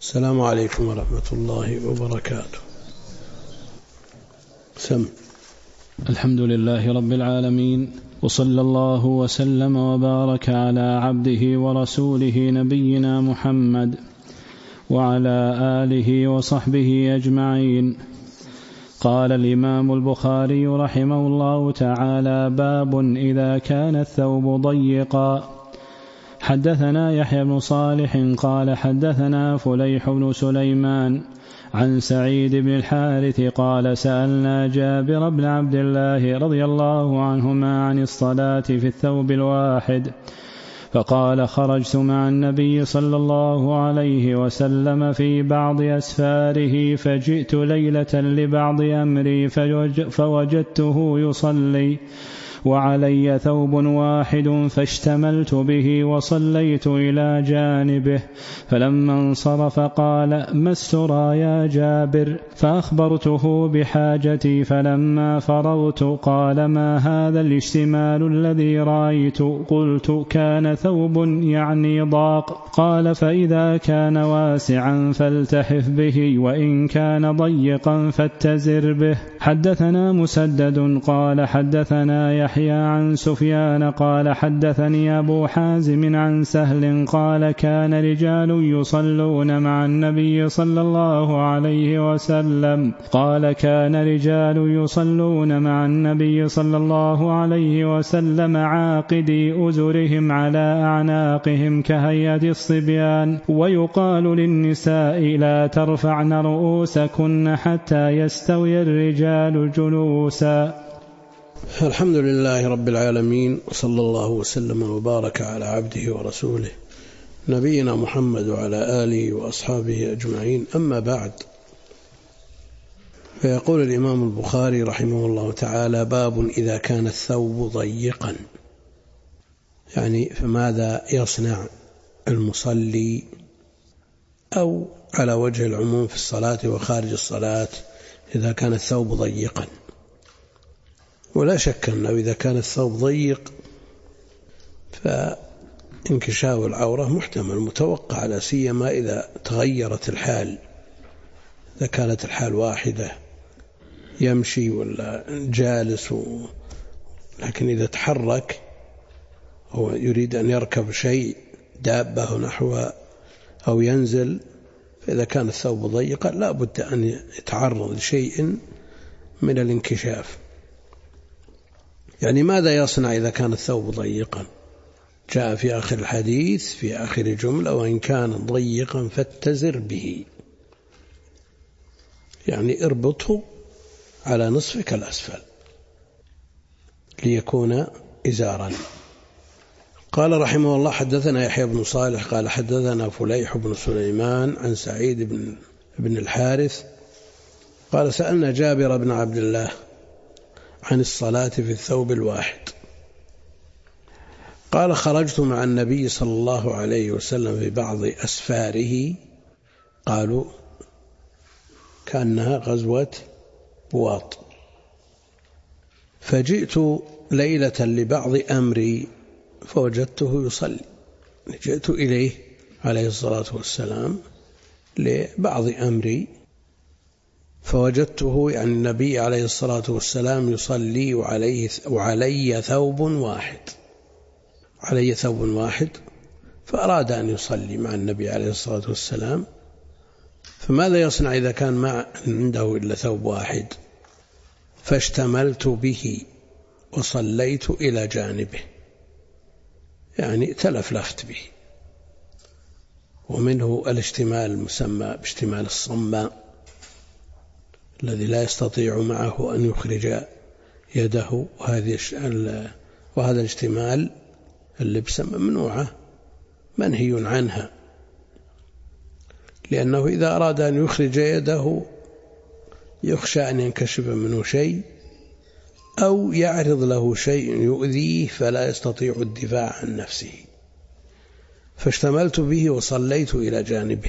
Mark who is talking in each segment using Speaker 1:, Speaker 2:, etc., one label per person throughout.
Speaker 1: السلام عليكم ورحمة الله وبركاته. سم.
Speaker 2: الحمد لله رب العالمين، وصلى الله وسلم وبارك على عبده ورسوله نبينا محمد وعلى آله وصحبه أجمعين. قال الإمام البخاري رحمه الله تعالى: باب إذا كان الثوب ضيقا. حدثنا يحيى بن صالح قال حدثنا فليح بن سليمان عن سعيد بن الحارث قال: سألنا جابر بن عبد الله رضي الله عنهما عن الصلاة في الثوب الواحد، فقال: خرجت مع النبي صلى الله عليه وسلم في بعض أسفاره، فجئت ليلة لبعض أمري فوجدته يصلي وعلي ثوب واحد، فاشتملت به وصليت إلى جانبه، فلما انصرف قال: ما السرى يا جابر؟ فأخبرته بحاجتي، فلما فرغت قال: ما هذا الاشتمال الذي رأيت؟ قلت: كان ثوب يعني ضاق. قال: فإذا كان واسعا فالتحف به، وإن كان ضيقا فاتزر به. حدثنا مسدد قال حدثنا يحيى عن سفيان قال حدثني أبو حازم عن سهل قال: كان رجال يصلون مع النبي صلى الله عليه وسلم عاقدي أزرهم على أعناقهم كهيئة الصبيان، ويقال للنساء: لا ترفعن رؤوسكن حتى يستوي الرجال جلوسا.
Speaker 1: الحمد لله رب العالمين، وصلى الله وسلم وبارك على عبده ورسوله نبينا محمد وعلى آله وأصحابه أجمعين. أما بعد، فيقول الإمام البخاري رحمه الله تعالى: باب إذا كان الثوب ضيقا، يعني فماذا يصنع المصلي، أو على وجه العموم في الصلاة وخارج الصلاة إذا كان الثوب ضيقا. ولا شك أنه إذا كان الثوب ضيق فانكشاف العورة محتمل متوقع، لا سيما إذا تغيرت الحال، إذا كانت الحال واحدة يمشي ولا جالس، لكن إذا تحرك أو يريد أن يركب شيء دابة نحوها أو ينزل، فإذا كان الثوب ضيقا لا بد أن يتعرض لشيء من الانكشاف. يعني ماذا يصنع إذا كان الثوب ضيقا؟ جاء في آخر الحديث في آخر جملة: وإن كان ضيقا فاتزر به، يعني اربطه على نصفك الأسفل ليكون إزارا. قال رحمه الله: حدثنا يحيى بن صالح قال حدثنا فليح بن سليمان عن سعيد بن الحارث قال: سألنا جابر بن عبد الله عن الصلاة في الثوب الواحد، قال: خرجت مع النبي صلى الله عليه وسلم في بعض أسفاره، قالوا كأنها غزوة بواط، فجئت ليلة لبعض أمري فوجدته يصلي. جئت إليه عليه الصلاة والسلام لبعض أمري فوجدته، يعني النبي عليه الصلاة والسلام، يصلي وعلي ثوب واحد، فأراد أن يصلي مع النبي عليه الصلاة والسلام، فماذا يصنع إذا كان ما عنده إلا ثوب واحد؟ فاشتملت به وصليت إلى جانبه، يعني تلفلفت به. ومنه الاشتمال السمى باشتمال الصماء، الذي لا يستطيع معه أن يخرج يده، وهذا الاشتمال اللبسة ممنوعة منهي عنها، لأنه إذا أراد أن يخرج يده يخشى أن ينكشف منه شيء أو يعرض له شيء يؤذيه فلا يستطيع الدفاع عن نفسه. فاشتملت به وصليت إلى جانبه،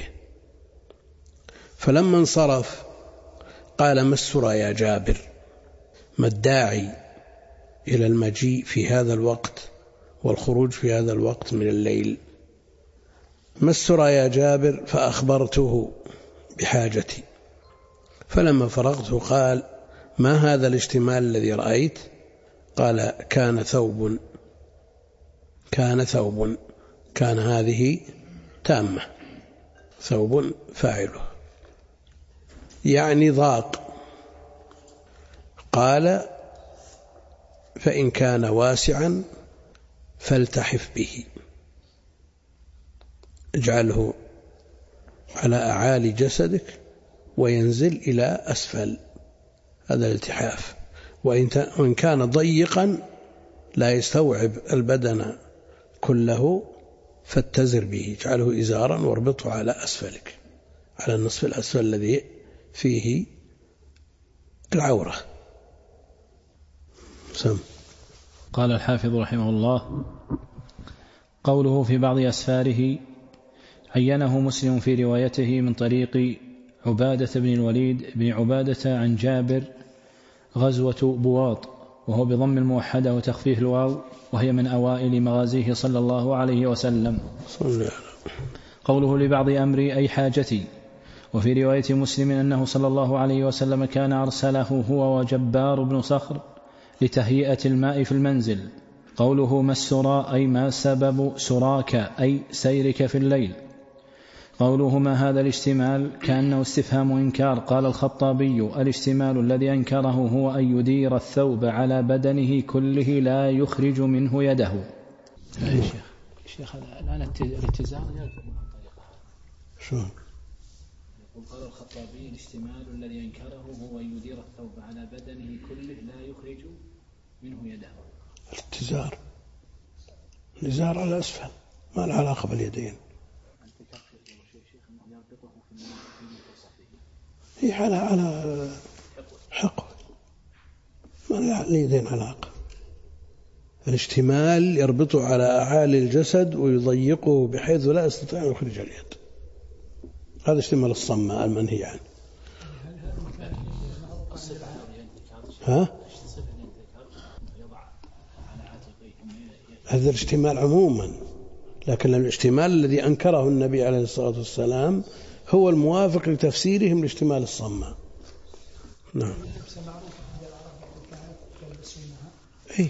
Speaker 1: فلما انصرف قال: ما السرى يا جابر؟ ما الداعي إلى المجيء في هذا الوقت والخروج في هذا الوقت من الليل؟ ما السرى يا جابر؟ فأخبرته بحاجتي، فلما فرغت قال: ما هذا الاشتمال الذي رأيت؟ قال: كان ثوب. كان هذه تامة، ثوب فاعله، يعني ضاق. قال: فإن كان واسعا فالتحف به، اجعله على أعالي جسدك وينزل إلى أسفل، هذا الالتحاف. وإن كان ضيقا لا يستوعب البدن كله فاتزر به، اجعله إزارا واربطه على أسفلك، على النصف الأسفل الذي فيه العورة. سم.
Speaker 2: قال الحافظ رحمه الله: قوله في بعض أسفاره عينه مسلم في روايته من طريق عبادة بن الوليد بن عبادة عن جابر غزوة بواط، وهو بضم الموحدة وتخفيف الواو، وهي من أوائل مغازيه صلى الله عليه وسلم. قوله لبعض أمري أي حاجتي. وفي رواية مسلم أنه صلى الله عليه وسلم كان أرسله هو وجبار بن صخر لتهيئة الماء في المنزل. قوله ما السرى أي ما سبب سراك أي سيرك في الليل. قوله ما هذا الاشتمال كأنه استفهام إنكار. قال الخطابي: الاشتمال الذي أنكره هو أن يدير الثوب على بدنه كله لا يخرج منه يده. شيخ الآن الاتزار
Speaker 1: شو؟
Speaker 2: قال الخطابي: الاشتمال الذي أنكره هو أن يدير الثوب على بدنه كله لا يخرج منه يده.
Speaker 1: الإزار على أسفل، ما له علاقة باليدين. هي على حقه، ما له اليدين علاقة. الاشتمال يربطه على أعالي الجسد ويضيقه بحيث لا يستطيع أن يخرج اليد، هذا اشتمال الصماء المنهي عنه. هذا الاشتمال عموما، لكن الاشتمال الذي أنكره النبي عليه الصلاة والسلام هو الموافق لتفسيرهم الاشتمال الصماء. نعم. إيه؟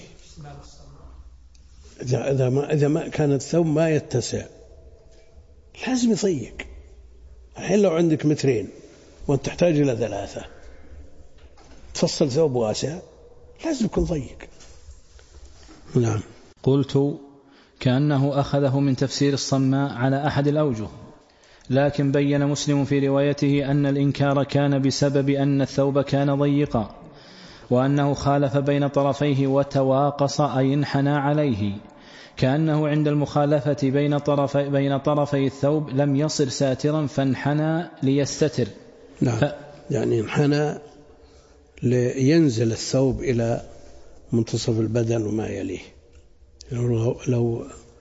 Speaker 1: إذا ما كان الثوب ما يتسع لازم يضيق. الحين لو عندك 2 متر وأنت تحتاج إلى 3، تفصل ثوب واسع لازم يكون ضيق. نعم.
Speaker 2: قلت: كأنه أخذه من تفسير الصماء على أحد الأوجه، لكن بين مسلم في روايته أن الإنكار كان بسبب أن الثوب كان ضيقا، وأنه خالف بين طرفيه وتواقص أي انحنى عليه، كأنه عند المخالفة بين طرفي الثوب لم يصر ساترا فانحنى ليستتر.
Speaker 1: نعم. يعني انحنى لينزل الثوب إلى منتصف البدن وما يليه. لو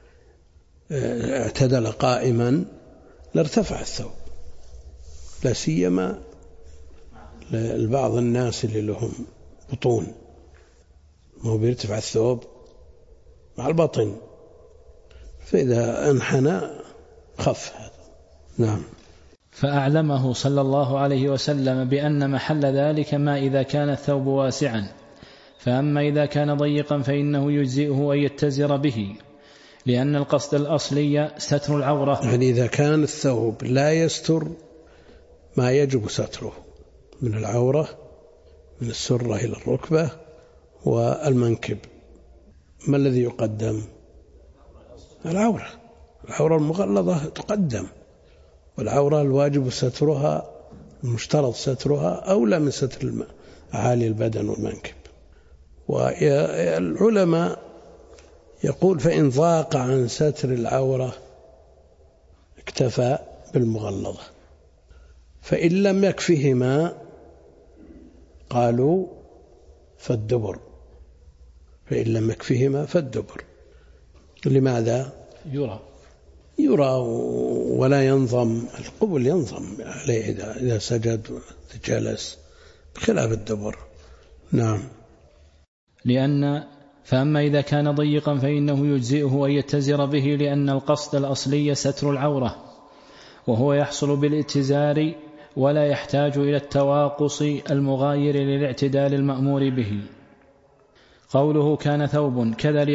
Speaker 1: اعتدل قائما لارتفع الثوب، لا سيما لبعض الناس اللي لهم بطون، ما هو بيرتفع الثوب مع البطن، فإذا انحنى خف هذا. نعم.
Speaker 2: فأعلمه صلى الله عليه وسلم بأن محل ذلك ما إذا كان الثوب واسعا، فأما إذا كان ضيقا فإنه يجزئه أن يتزر به، لأن القصد الأصلي ستر العورة.
Speaker 1: يعني إذا كان الثوب لا يستر ما يجب ستره من العورة، من السرة إلى الركبة والمنكب، ما الذي يقدم؟ العورة المغلظة تقدم، والعورة الواجب سترها المشترط سترها أولى من ستر أعالي البدن والمنكب. والعلماء يقول فإن ضاق عن ستر العورة اكتفى بالمغلظة، فإن لم يكفهما قالوا فالدبر، فإن لم يكفهما فالدبر. لماذا؟ يرى ولا ينظم، القبل ينظم عليه إذا سجد وجلس، بخلاف الدبر. نعم.
Speaker 2: لأن فأما إذا كان ضيقا فإنه يجزئه أن يتزر به، لأن القصد الأصلي ستر العورة، وهو يحصل بالاتزار ولا يحتاج إلى التواقص المغاير للاعتدال المأمور به. قوله كان ثوب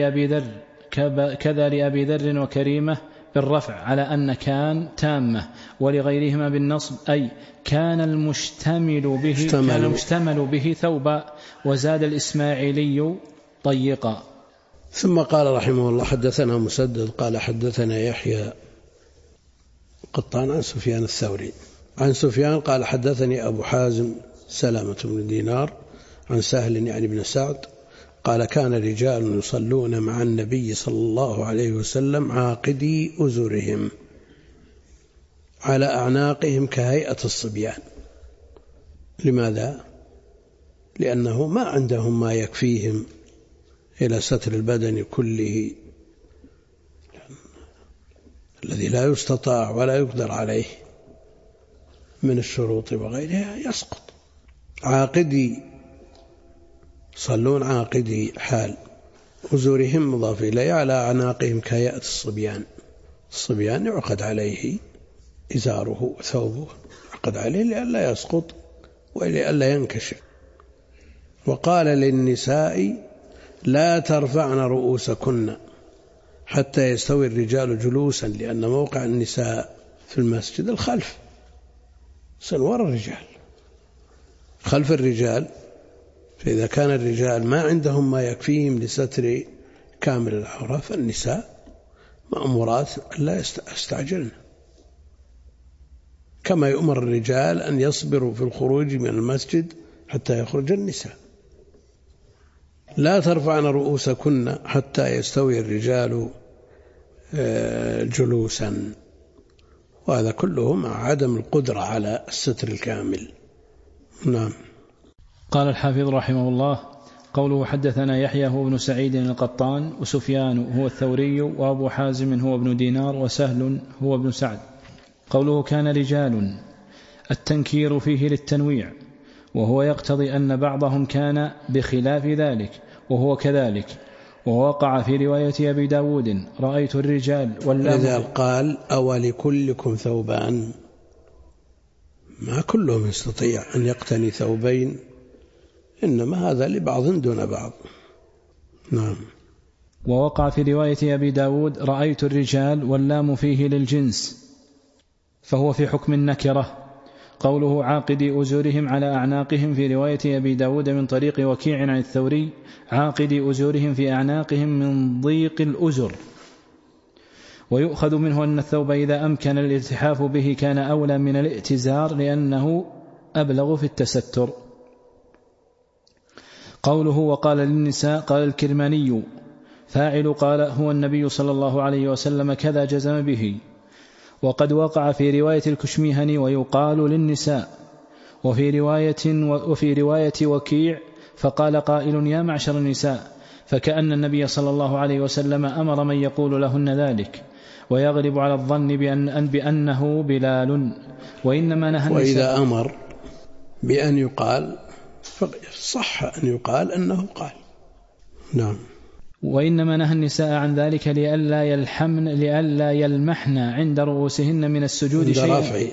Speaker 2: كذا لأبي ذر وكريمة بالرفع على أن كان تامة، ولغيرهما بالنصب، أي كان المشتمل به ثوبا. وزاد الإسماعيلي ضيقا.
Speaker 1: ثم قال رحمه الله حدثنا مسدد قال حدثنا يحيى قطان عن سفيان الثوري عن سفيان قال حدثني أبو حازم سلامة بن دينار عن سهل يعني بن سعد قال كان رجال يصلون مع النبي صلى الله عليه وسلم عاقدي أزرهم على أعناقهم كهيئة الصبيان. لماذا؟ لأنه ما عندهم ما يكفيهم إلى ستر البدن كله الذي لا يستطاع ولا يقدر عليه من الشروط وغيرها يسقط. عاقدي صلون عاقدي حال أزورهم مضاف إليه على أعناقهم كهيئة الصبيان. الصبيان يعقد عليه إزاره وثوبه يعقد عليه لئلا يسقط ولئلا ينكشف. وقال للنساء لا ترفعن رؤوسكن حتى يستوي الرجال جلوسا، لأن موقع النساء في المسجد الخلف سنور الرجال خلف الرجال، فإذا كان الرجال ما عندهم ما يكفيهم لستر كامل العورة فالنساء مأمورات لا يستعجلن، كما يؤمر الرجال أن يصبروا في الخروج من المسجد حتى يخرج النساء. لا ترفعن رؤوسكن حتى يستوي الرجال جلوسا، وهذا كله مع عدم القدرة على الستر الكامل. نعم.
Speaker 2: قال الحافظ رحمه الله قوله حدثنا يحيى هو ابن سعيد القطان وسفيان هو الثوري وأبو حازم هو ابن دينار وسهل هو ابن سعد. قوله كان رجال التنكير فيه للتنويع، وهو يقتضي أن بعضهم كان بخلاف ذلك وهو كذلك. ووقع في رواية أبي داود رأيت الرجال
Speaker 1: إذا قال أولكلكم ثوبان، ما كلهم يستطيع أن يقتني ثوبين، إنما هذا لبعض دون بعض. نعم.
Speaker 2: ووقع في رواية أبي داود رأيت الرجال واللام فيه للجنس فهو في حكم النكرة. قوله عاقدي أزورهم على أعناقهم في رواية أبي داود من طريق وكيع عن الثوري عاقدي أزورهم في أعناقهم من ضيق الأزر. ويؤخذ منه أن الثوب إذا أمكن الالتحاف به كان أولى من الائتزار لأنه أبلغ في التستر. قوله وقال للنساء قال الكرماني فاعل قال هو النبي صلى الله عليه وسلم كذا جزم به. وقد وقع في رواية الكشميهني ويقال للنساء، وفي رواية وكيع فقال قائل يا معشر النساء، فكأن النبي صلى الله عليه وسلم أمر من يقول لهن ذلك، ويغلب على الظن بأنه بلال. وإنما نهى النساء
Speaker 1: وإذا أمر بأن يقال صح أن يقال أنه قال. نعم.
Speaker 2: وإنما نهى النساء عن ذلك لئلا يلمحن عند رؤوسهن من السجود شيئا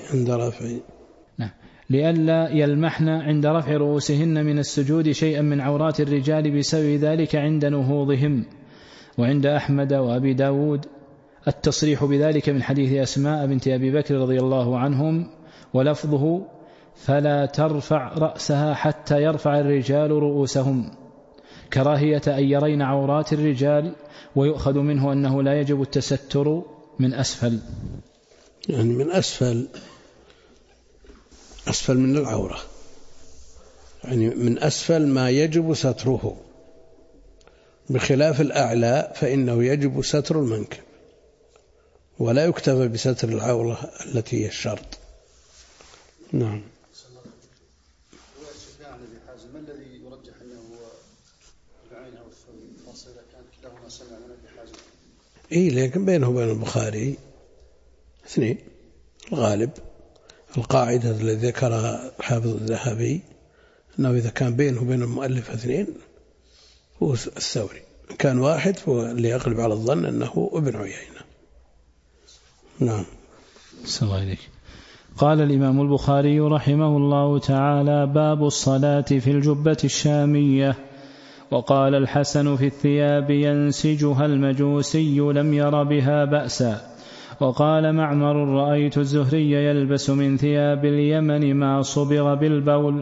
Speaker 2: لئلا يلمحن عند رفع رؤوسهن من السجود شيئا من عورات الرجال بسبب ذلك عند نهوضهم. وعند أحمد وأبي داود التصريح بذلك من حديث أسماء بنت أبي بكر رضي الله عنهم، ولفظه فلا ترفع رأسها حتى يرفع الرجال رؤوسهم، كراهية أن يرين عورات الرجال. ويؤخذ منه أنه لا يجب التستر من أسفل،
Speaker 1: يعني من أسفل من العورة، يعني من أسفل ما يجب ستره، بخلاف الأعلى فإنه يجب ستر المنكب، ولا يكتفى بستر العورة التي هي الشرط. نعم.
Speaker 3: ما الذي يرجح أنه هو بعينه والثوري خاصة إذا كانت كلاهما سمع من أبي حازم؟
Speaker 1: لكن بينه وبين البخاري اثنين الغالب. القاعدة التي ذكرها الحافظ الذهبي أنه إذا كان بينه وبين المؤلف اثنين هو الثوري. كان واحد واللي يغلب على الظن أنه ابن عيينة. نعم.
Speaker 2: صلى الله عليك. قال الإمام البخاري رحمه الله تعالى: باب الصلاة في الجبة الشامية. وقال الحسن: في الثياب ينسجها المجوسي لم ير بها بأسا. وقال معمر: رأيت الزهري يلبس من ثياب اليمن ما صبغ بالبول.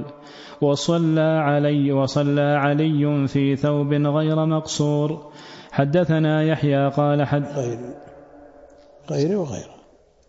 Speaker 2: وصلى علي في ثوب غير مقصور. حدثنا يحيى قال
Speaker 1: غير وغيره.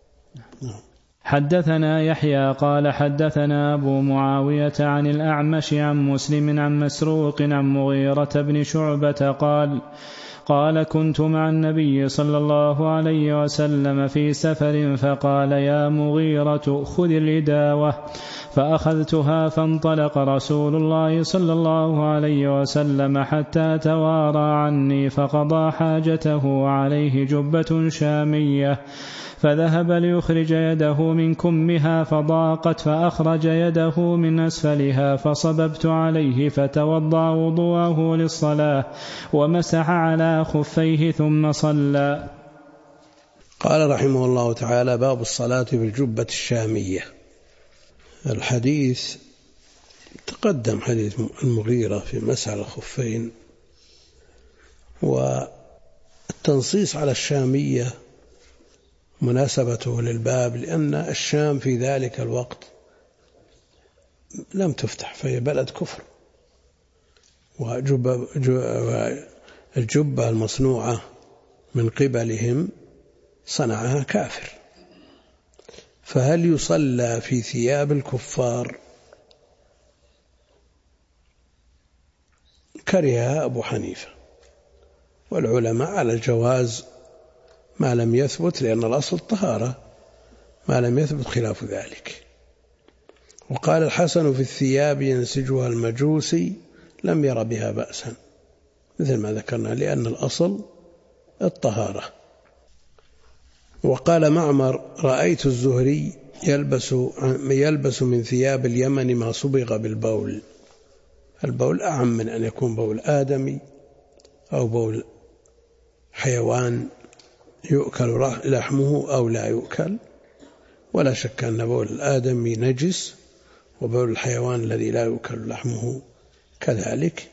Speaker 2: حدثنا يحيى قال حدثنا أبو معاوية عن الأعمش عن مسلم عن مسروق عن مغيرة بن شعبة قال كنت مع النبي صلى الله عليه وسلم في سفر فقال: يا مغيرة خذ الإداوة. فأخذتها فانطلق رسول الله صلى الله عليه وسلم حتى توارى عني فقضى حاجته عليه جبة شامية، فذهب ليخرج يده من كمها فضاقت فأخرج يده من أسفلها فصببت عليه فتوضأ وضوءه للصلاة ومسح على خفيه ثم صلى.
Speaker 1: قال رحمه الله تعالى: باب الصلاة بالجبة الشامية. الحديث تقدم حديث المغيرة في مسح الخفين، والتنصيص على الشامية مناسبته للباب لأن الشام في ذلك الوقت لم تفتح، فهي بلد كفر، والجبة المصنوعة من قبلهم صنعها كافر، فهل يصلى في ثياب الكفار؟ كرهها أبو حنيفة والعلماء على الجواز ما لم يثبت، لأن الأصل الطهارة، ما لم يثبت خلاف ذلك. وقال الحسن: في الثياب ينسجها المجوسي لم ير بها بأسا، مثل ما ذكرنا، لأن الأصل الطهارة. وقال معمر: رأيت الزهري يلبس من ثياب اليمن ما صبغ بالبول. البول أعم من أن يكون بول آدمي أو بول حيوان يؤكل لحمه أو لا يؤكل، ولا شك أن بول الآدمي نجس، وبول الحيوان الذي لا يؤكل لحمه كذلك،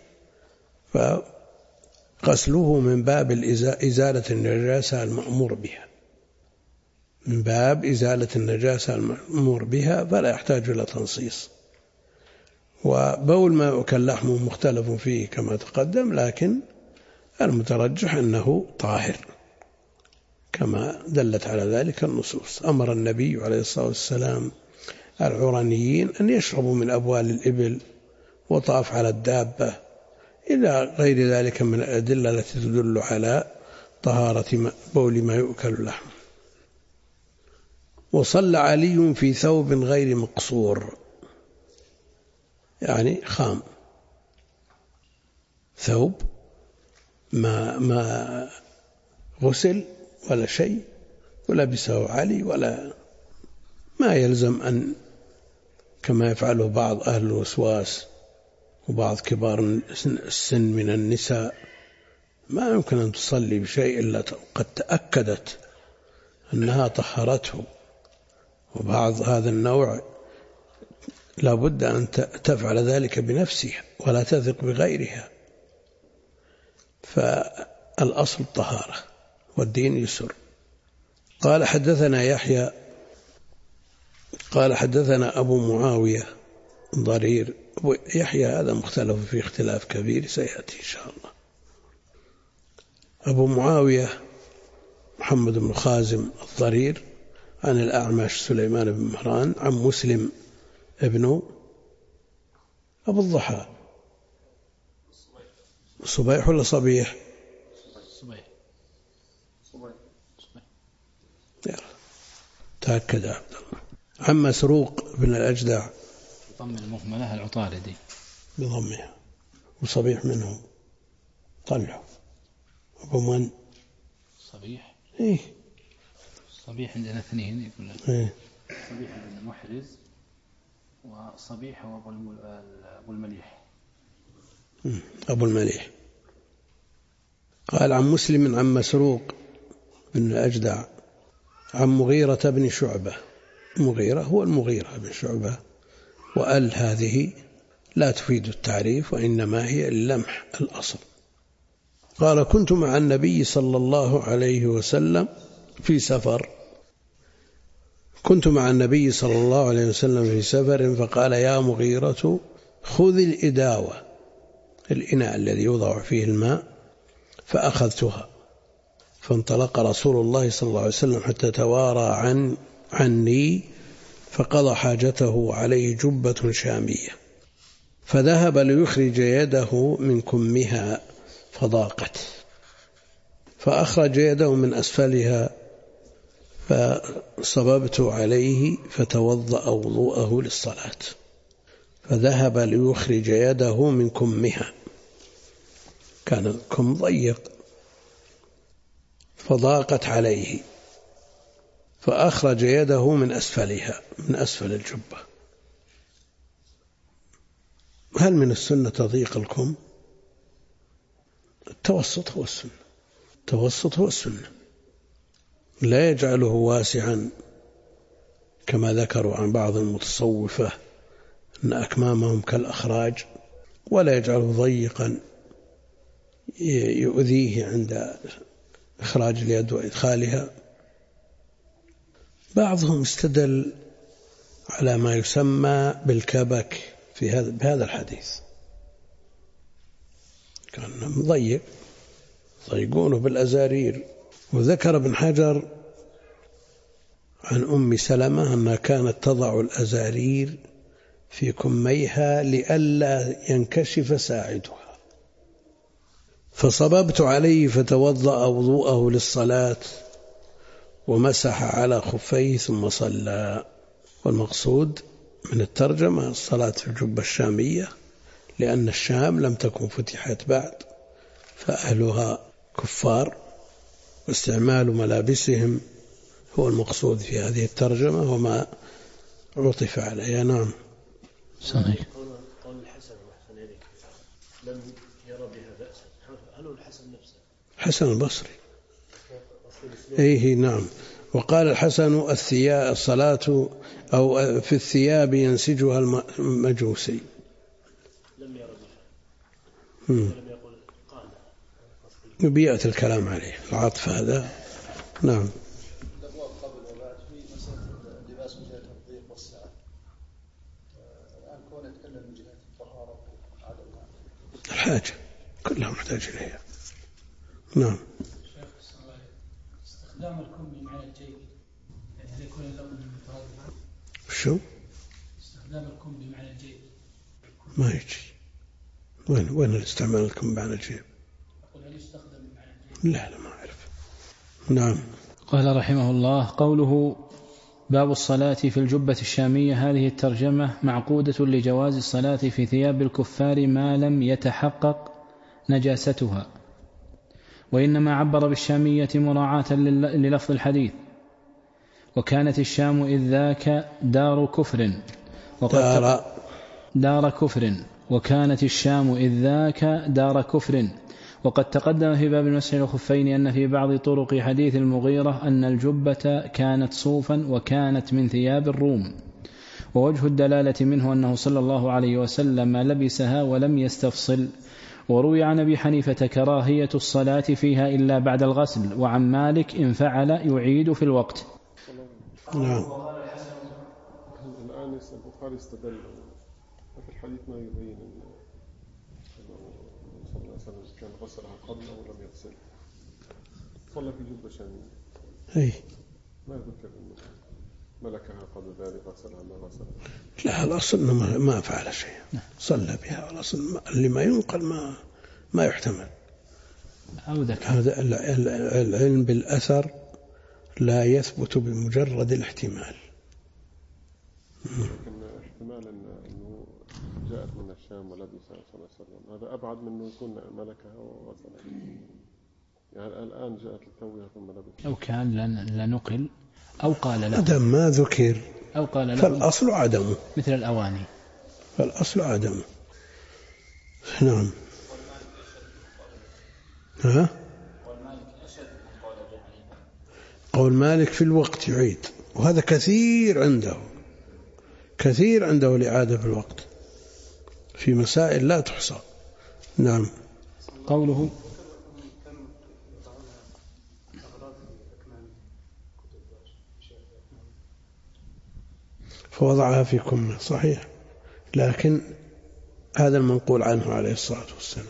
Speaker 1: فغسله من باب إزالة النجاسة المأمور بها، من باب إزالة النجاسة المأمور بها، فلا يحتاج إلى تنصيص. وبول ما يؤكل لحمه مختلف فيه كما تقدم، لكن المترجح أنه طاهر كما دلت على ذلك النصوص. أمر النبي عليه الصلاة والسلام العرانيين أن يشربوا من أبوال الإبل وطاف على الدابة إلى غير ذلك من الأدلة التي تدل على طهارة بول ما يؤكل لحمه. وصلى علي في ثوب غير مقصور، يعني خام، ثوب ما غسل ولا شيء ولبسه علي، ولا ما يلزم أن كما يفعله بعض أهل الوسواس وبعض كبار السن من النساء، ما يمكن أن تصلي بشيء إلا قد تأكدت أنها طهرته. وبعض هذا النوع لا بد أن تفعل ذلك بنفسها ولا تثق بغيرها، فالأصل الطهارة والدين يسر. قال حدثنا يحيى قال حدثنا أبو معاوية ضرير. يحيى هذا مختلف في اختلاف كبير سيأتي إن شاء الله. أبو معاوية محمد بن خازم الضرير عن الأعمش سليمان بن مهران عن مسلم ابن أبو الضحى. صبيح ولا صبيح؟ تأكد عبد الله. عن مسروق بن الأجدع
Speaker 2: ضم المهملة العطاردي
Speaker 1: بضمها، وصبيح منهم طلعوا. أبو من؟
Speaker 2: صبيح.
Speaker 1: إيه
Speaker 2: صبيح عندنا اثنين يقول لك.
Speaker 1: إيه.
Speaker 2: صبيح بن محرز، وصبيح هو أبو المليح.
Speaker 1: أبو المليح. قال عن مسلم عن مسروق بن الأجدع عن مغيرة بن شعبة. مغيرة هو المغيرة بن شعبة، وأل هذه لا تفيد التعريف وإنما هي اللمح الأصل. قال كنت مع النبي صلى الله عليه وسلم في سفر. كنت مع النبي صلى الله عليه وسلم في سفر فقال يا مغيرة خذ الإداوة، الإناء الذي يوضع فيه الماء، فأخذتها. فانطلق رسول الله صلى الله عليه وسلم حتى توارى عني فقضى حاجته عليه جبة شامية، فذهب ليخرج يده من كمها فضاقت، فأخرج يده من أسفلها فصببت عليه فتوضأ وضوءه للصلاة، فذهب ليخرج يده من كمها، كان الكم ضيق فضاقت عليه، فأخرج يده من أسفلها، من أسفل الجبة. هل من السنة تضييق الكم؟ التوسط هو السنة، التوسط هو السنة، لا يجعله واسعا كما ذكروا عن بعض المتصوفة أن أكمامهم كالأخراج، ولا يجعله ضيقا يؤذيه عند إخراج اليد وإدخالها. بعضهم استدل على ما يسمى بالكبك بهذا الحديث، كان مضيق ضيقونه بالأزارير. وذكر ابن حجر عن أم سلمة أنها كانت تضع الأزارير في كميها لئلا ينكشف ساعدها، فصببت عليه فتوضأ وضوءه للصلاة ومسح على خفيه ثم صلى. والمقصود من الترجمة الصلاة في الجبة الشامية، لأن الشام لم تكن فتحت بعد، فأهلها كفار، واستعمال ملابسهم هو المقصود في هذه الترجمة وما عطف عليها. نعم.
Speaker 2: صحيح.
Speaker 4: قول الحسن لم يرى بها بأسا، هل هو الحسن نفسه؟
Speaker 1: حسن البصري. أيه نعم. وقال الحسن الصلاة أو في الثياب ينسجها المجوسي.
Speaker 4: لم يرى بها ولم يقول قال.
Speaker 1: بيئة الكلام عليه العطف هذا. نعم.
Speaker 3: الأبواب قبل وبعد في مسألة اللباس من جهة الضيق والسعة. الآن كون يتكلم من جهة الطهارة وعدم
Speaker 1: الحاجة كلها محتاج إليها. نعم.
Speaker 5: استخدام الكم بمعنى الجيد، يعني هل يكون اللون مترادفا؟
Speaker 1: شو؟
Speaker 5: استخدام الكم بمعنى الجيد
Speaker 1: ما يجي. وين الاستعمال الكم بمعنى الجيب؟
Speaker 5: أقول هل يستخدم بمعنى الجيد؟
Speaker 1: لا ما أعرف. نعم.
Speaker 2: قال رحمه الله: قوله باب الصلاة في الجبة الشامية، هذه الترجمة معقودة لجواز الصلاة في ثياب الكفار ما لم يتحقق نجاستها، وإنما عبر بالشامية مراعاة للفظ الحديث. وكانت الشام إذ ذاك دار كفر، وكانت الشام إذ ذاك دار كفر. وقد تقدم في باب المسح الخفين أن في بعض طرق حديث المغيرة أن الجبة كانت صوفا وكانت من ثياب الروم، ووجه الدلالة منه أنه صلى الله عليه وسلم لبسها ولم يستفصل. وروي عن أبي حنيفة كراهية الصلاة فيها إلا بعد الغسل، وعن مالك إن فعل يعيد في الوقت.
Speaker 1: نعم.
Speaker 6: الآن البخاري استدل في الحديث ما يبين أنه صلى الله عليه وسلم كان غسلها قبل ولم يغسل، صلى في جبة شامية. ما ذكر أنه ملكها قبل ذلك غسلها ما غسلها.
Speaker 1: لا، الأصل ما فعل شيء، صلى بها. الأصل اللي ما ينقل ما يحتمل. هذا العلم بالأثر لا يثبت بمجرد الاحتمال.
Speaker 6: لكن احتمال أنه جاءت من الشام ولبس صلى الله عليه وسلم هذا أبعد من أنه يكون ملكها وغسلها. يعني الآن جاءت التوبة ثم لبس.
Speaker 2: أو كان لنقل أو قال له
Speaker 1: هذا ما ذكر
Speaker 2: أو قال له،
Speaker 1: فالأصل عدمه،
Speaker 2: مثل الأواني،
Speaker 1: فالأصل عدمه. نعم. ها؟ قول مالك في الوقت يعيد، وهذا كثير عنده الإعادة في الوقت في مسائل لا تحصى. نعم.
Speaker 2: قوله
Speaker 1: فوضعها في كمه، صحيح، لكن هذا المنقول عنه عليه الصلاة والسلام.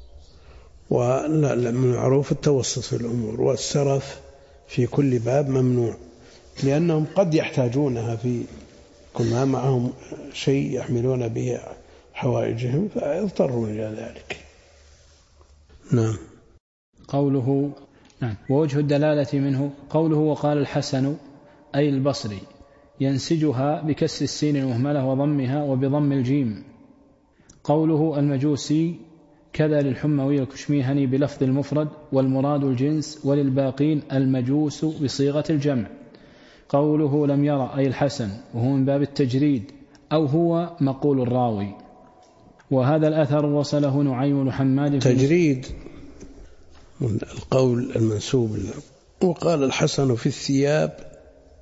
Speaker 1: ومن معروف التوسط في الأمور، والسرف في كل باب ممنوع، لأنهم قد يحتاجونها في كل ما معهم شيء يحملون به حوائجهم فيضطرون إلى ذلك. نعم.
Speaker 2: قوله نعم. ووجه الدلالة منه قوله وقال الحسن أي البصري ينسجها بكسر السين المهملة وضمها وبضم الجيم. قوله المجوسي كذا للحموي الكشميهني بلفظ المفرد والمراد الجنس، وللباقين المجوس بصيغة الجمع. قوله لم يرى أي الحسن وهو من باب التجريد أو هو مقول الراوي. وهذا الأثر وصله نعيم بن حماد
Speaker 1: تجريد من القول المنسوب. وقال الحسن في الثياب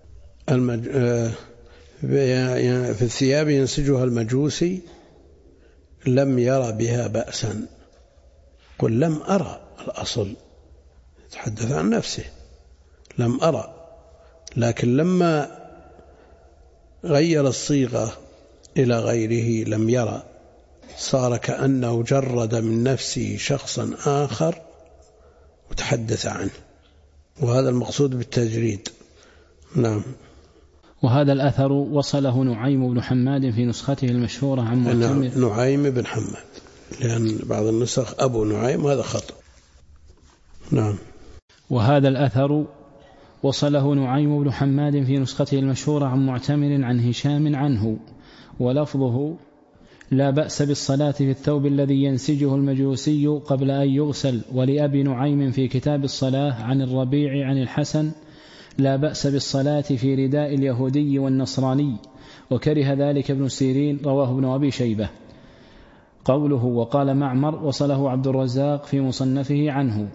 Speaker 1: في الثياب ينسجها المجوسي لم يرى بها بأسا. قل لم أرى، الأصل يتحدث عن نفسه لم أرى، لكن لما غير الصيغة إلى غيره لم يرى صار كأنه جرد من نفسه شخصا آخر وتحدث عنه، وهذا المقصود بالتجريد. نعم.
Speaker 2: وهذا الأثر وصله نعيم بن حماد في نسخته المشهورة عن معتمر.
Speaker 1: نعيم بن حماد، لأن بعض النسخ أبو نعيم، هذا خطأ. نعم.
Speaker 2: وهذا الأثر وصله نعيم بن حماد في نسخته المشهورة عن معتمر عن هشام عنه، ولفظه لا بأس بالصلاة في الثوب الذي ينسجه المجوسي قبل أن يغسل. ولأبي نعيم في كتاب الصلاة عن الربيع عن الحسن لا بأس بالصلاة في رداء اليهودي والنصراني، وكره ذلك ابن سيرين، رواه ابن أبي شيبة. قوله وقال معمر وصله عبد الرزاق في مصنفه عنه.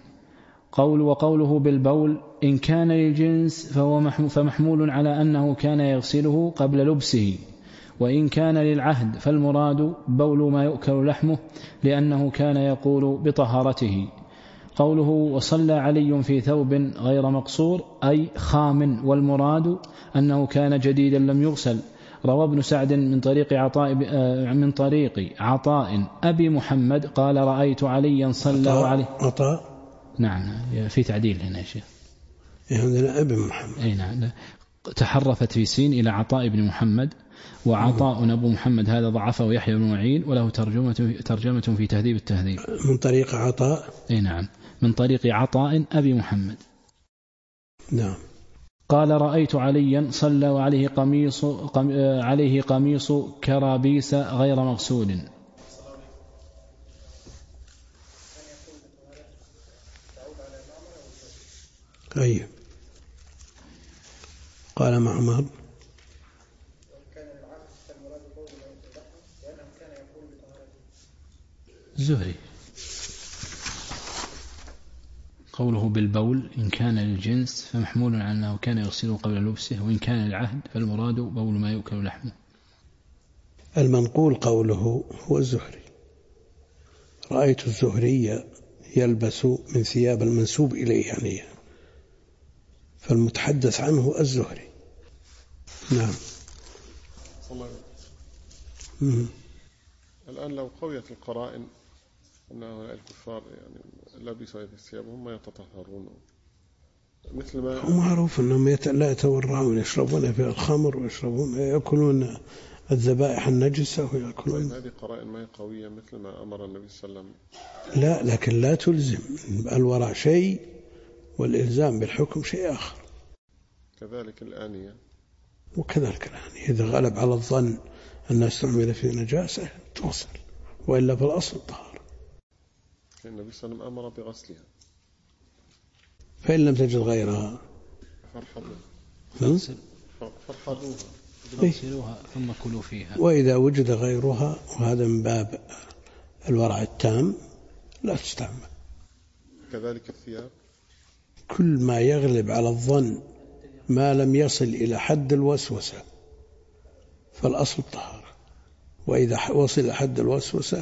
Speaker 2: وقوله بالبول إن كان للجنس فمحمول على أنه كان يغسله قبل لبسه، وإن كان للعهد فالمراد بول ما يؤكل لحمه لأنه كان يقول بطهارته. قوله وصلى علي في ثوب غير مقصور أي خام، والمراد أنه كان جديدا لم يغسل. روى ابن سعد من طريق عطاء أبي محمد قال رأيت عليا صلى عليه.
Speaker 1: عطاء
Speaker 2: نعم، في تعديل هنا يا شيخ،
Speaker 1: عندنا أبي محمد.
Speaker 2: أي نعم، تحرفت في سين إلى عطاء بن محمد، وعطاء أبو محمد هذا ضعفه يحيى بن معين، وله ترجمة في تهذيب التهذيب.
Speaker 1: من طريق عطاء.
Speaker 2: أي نعم، من طريق عطاء أبي محمد.
Speaker 1: نعم.
Speaker 2: قال رأيت عليا صلى وعليه قميص كرابيس غير مغسول.
Speaker 1: أي قال معمر
Speaker 2: زهري قوله بالبول إن كان للجنس فمحمول على أنه كان يغسله قبل لبسه، وإن كان للعهد فالمراد بول ما يؤكل لحمه.
Speaker 1: المنقول قوله هو الزهري. رأيت الزهري يلبس من ثياب المنسوب إليه يعني، فالمتحدث عنه الزهري. نعم.
Speaker 6: الآن لو قويت القرائن أن هؤلاء الكفار يعني لبسوا هذه الثياب هم يتطهرون، مثل ما
Speaker 1: معروف أنهم لا يتورعون، يشربون في الخمر ويشربون يأكلون الذبائح النجسة ويأكلون.
Speaker 6: هذه قرائن ما هي قوية مثل ما أمر النبي صلى الله عليه وسلم.
Speaker 1: لا، لكن لا تلزم. الورع شيء والإلزام بالحكم شيء آخر.
Speaker 6: كذلك الآنية.
Speaker 1: وكذلك الآنية إذا غلب على الظن أن استعمل في نجاسة توصل، وإلا في الأصل طهارة.
Speaker 6: النبي صلى الله عليه وسلم أمر بغسلها،
Speaker 1: فإن لم تجد غيرها
Speaker 2: فاغسلوها ثم كلوا فيها.
Speaker 1: وإذا وجد غيرها، وهذا من باب الورع التام، لا تستعمل.
Speaker 6: كذلك الثياب.
Speaker 1: كل ما يغلب على الظن ما لم يصل إلى حد الوسوسة فالأصل الطهارة، وإذا وصل إلى حد الوسوسة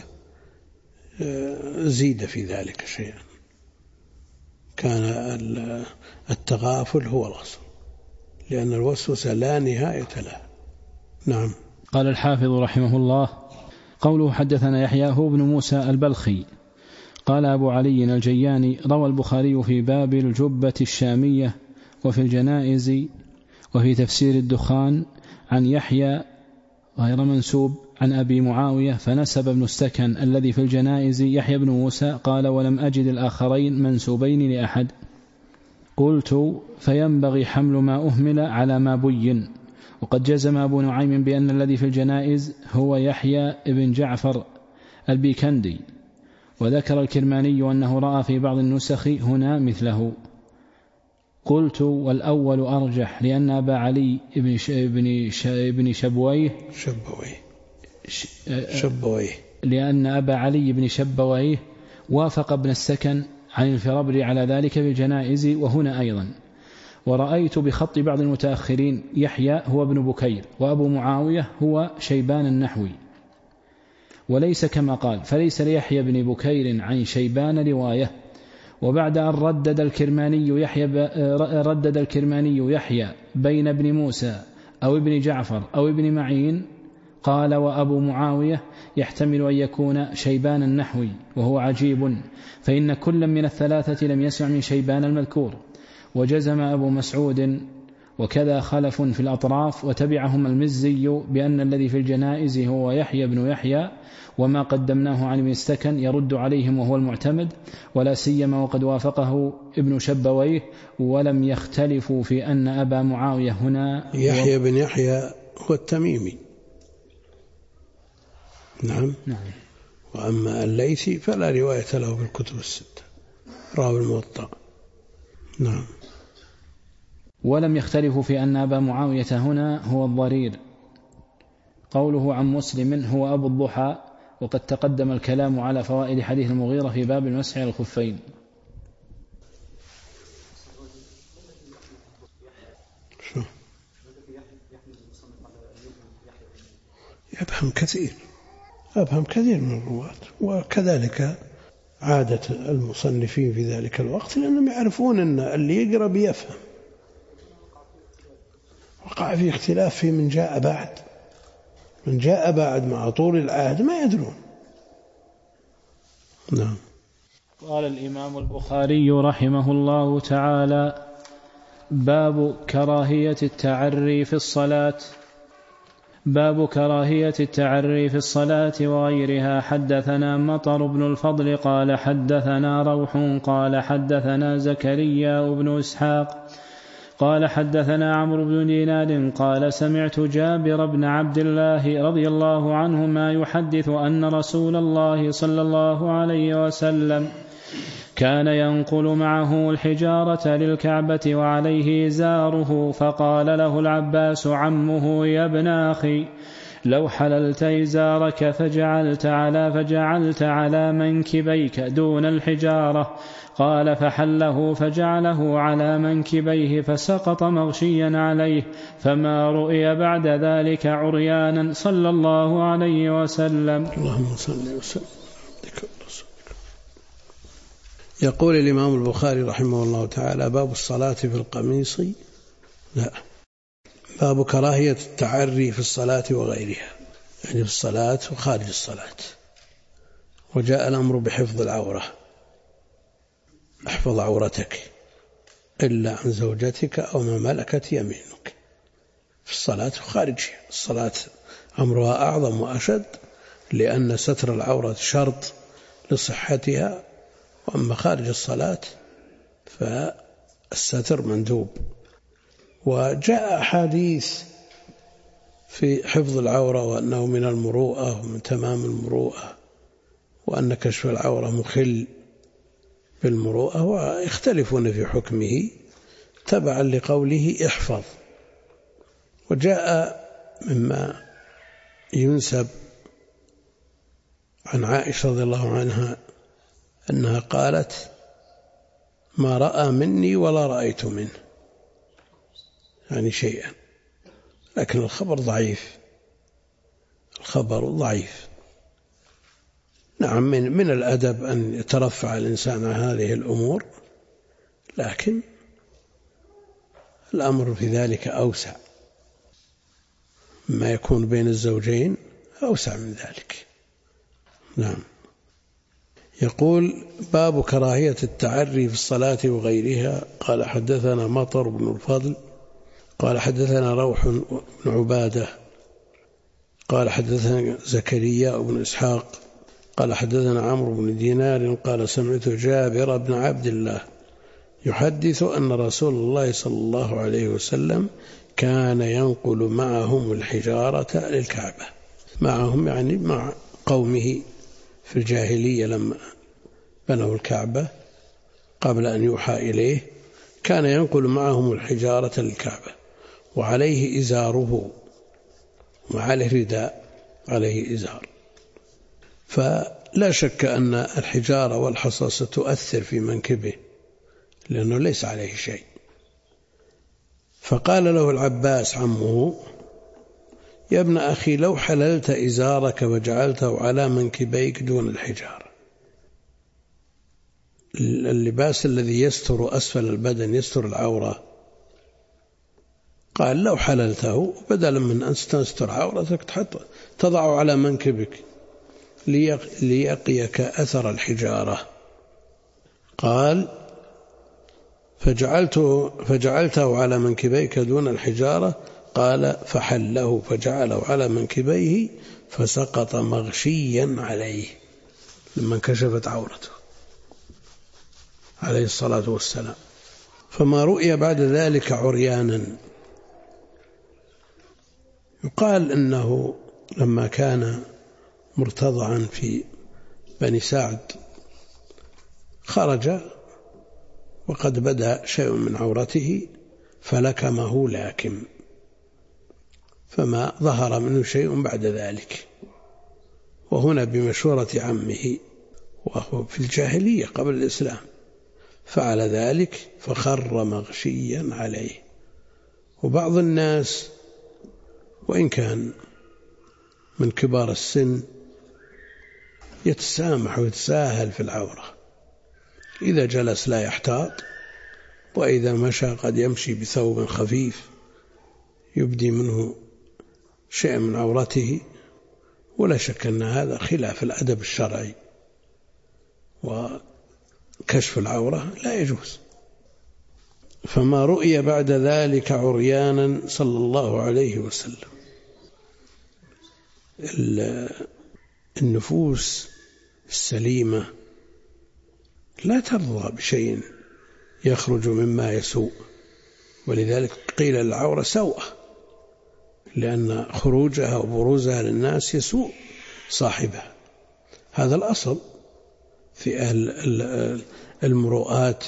Speaker 1: زيد في ذلك شيئا، كان التغافل هو الأصل، لأن الوسوسة لا نهاية لها. نعم.
Speaker 2: قال الحافظ رحمه الله: قوله حدثنا يحيى هو بن موسى البلخي قال أبو علي الجياني: روى البخاري في باب الجبة الشامية وفي الجنائز وفي تفسير الدخان عن يحيى غير منسوب عن أبي معاوية، فنسب ابن السكن الذي في الجنائز يحيى بن موسى. قال: ولم أجد الآخرين منسوبين لأحد. قلت: فينبغي حمل ما أهمل على ما بين. وقد جزم أبو نعيم بأن الذي في الجنائز هو يحيى بن جعفر البيكندي، وذكر الكرماني أنه رأى في بعض النسخ هنا مثله. قلت: والأول أرجح، لأن أبا علي بن لأن أبا علي بن شبويه وافق ابن السكن عن الفرابري على ذلك بالجنائز وهنا أيضا. ورأيت بخط بعض المتأخرين يحيى هو ابن بكير، وأبو معاوية هو شيبان النحوي، وليس كما قال، فليس ليحيى بن بكير عن شيبان رواية. وبعد أن ردد الكرماني يحيى بين ابن موسى أو ابن جعفر أو ابن معين، قال: وأبو معاوية يحتمل أن يكون شيبان النحوي، وهو عجيب، فإن كل من الثلاثة لم يسمع من شيبان المذكور. وجزم أبو مسعود وكذا خلف في الأطراف، وتبعهم المزي بأن الذي في الجنائز هو يحيى بن يحيى، وما قدمناه عن ابن السكن يرد عليهم وهو المعتمد، ولا سيما وقد وافقه ابن شبويه، ولم يختلفوا في أن أبا معاوية هنا
Speaker 1: يحيى بن يحيى هو التميمي. نعم. وأما الليثي فلا رواية له في الكتب الستة، راوي الموطأ. نعم.
Speaker 2: ولم يختلفوا في أن أبا معاوية هنا هو الضرير. قوله عن مسلم هو أبو الضحى، وقد تقدم الكلام على فوائد حديث المغيرة في باب المسح على الخفين.
Speaker 1: أبهم كثير من الرواة، وكذلك عادة المصنفين في ذلك الوقت، لأنهم يعرفون أن اللي يقرأ بيفهم. وقع في اختلاف في من جاء بعد مع طول العهد ما يدرون. نعم.
Speaker 2: قال الإمام البخاري رحمه الله تعالى: باب كراهية التعري في الصلاة وغيرها. حدثنا مطر بن الفضل قال حدثنا روح قال حدثنا زكريا بن إسحاق قال حدثنا عمرو بن دينار قال سمعت جابر بن عبد الله رضي الله عنهما يحدث أن رسول الله صلى الله عليه وسلم كان ينقل معه الحجارة للكعبة وعليه إزاره، فقال له العباس عمه: يا ابن أخي، لو حللت إزارك فجعلت على منكبيك دون الحجارة. قال: فحله فجعله على منكبيه فسقط مغشيا عليه، فما رؤي بعد ذلك عريانا صلى الله عليه وسلم.
Speaker 1: اللهم صل وسلم. يقول الإمام البخاري رحمه الله تعالى: باب الصلاة في القميص، باب كراهية التعري في الصلاة وغيرها، يعني في الصلاة وخارج الصلاة. وجاء الأمر بحفظ العورة، احفظ عورتك إلا عن زوجتك أو ما ملكت يمينك، في الصلاة وخارجها. الصلاة أمرها أعظم وأشد، لأن ستر العورة شرط لصحتها، وأما خارج الصلاة فالستر مندوب. وجاء أحاديث في حفظ العورة وأنه من المروءة ومن تمام المروءة، وأن كشف العورة مخل بالمروءة، ويختلفون في حكمه تبعا لقوله احفظ. وجاء مما ينسب عن عائشة رضي الله عنها أنها قالت: ما رأى مني ولا رأيت منه، يعني شيئا، لكن الخبر ضعيف، الخبر ضعيف. نعم، من الأدب أن يترفع الإنسان عن هذه الأمور، لكن الأمر في ذلك أوسع، ما يكون بين الزوجين أوسع من ذلك. نعم. يقول: باب كراهية التعري في الصلاة وغيرها. قال: حدثنا مطر بن الفضل قال: حدثنا روح بن عبادة قال: حدثنا زكريا بن إسحاق قال: حدثنا عمرو بن دينار قال: سمعت جابر بن عبد الله يحدث أن رسول الله صلى الله عليه وسلم كان ينقل معهم الحجارة للكعبة. معهم يعني مع قومه في الجاهلية، لما بنوا الكعبة قبل أن يوحى إليه كان ينقل معهم الحجارة للكعبة، وعليه إزاره، وعليه رداء، عليه إزار. فلا شك أن الحجارة والحصى ستؤثر في منكبه لأنه ليس عليه شيء. فقال له العباس عمه: يا ابن أخي، لو حللت إزارك وجعلته على منكبيك دون الحجارة، اللباس الذي يستر أسفل البدن، يستر العورة، قال: لو حللته بدلا من أن تستر عورتك تضع على منكبك ليقيك أثر الحجارة. قال: فجعلته على منكبيك دون الحجارة. قال: فحله فجعله على منكبيه فسقط مغشيا عليه لما انكشفت عورته عليه الصلاة والسلام. فما رؤي بعد ذلك عريانا. يقال إنه لما كان مرتضعا في بني سعد خرج وقد بدأ شيء من عورته فلكمه لاكم، فما ظهر منه شيء بعد ذلك. وهنا بمشورة عمه، وهو في الجاهلية قبل الإسلام، فعل ذلك فخر مغشيا عليه. وبعض الناس وإن كان من كبار السن يتسامح ويتساهل في العورة، إذا جلس لا يحتاط، وإذا مشى قد يمشي بثوب خفيف يبدي منه شيء من عورته، ولا شك أن هذا خلاف الأدب الشرعي، وكشف العورة لا يجوز. فما رؤي بعد ذلك عريانا صلى الله عليه وسلم. النفوس السليمة لا ترضى بشيء يخرج مما يسوء، ولذلك قيل العورة سوءة، لأن خروجها وبروزها للناس يسوء صاحبها. هذا الأصل في أهل المروءات.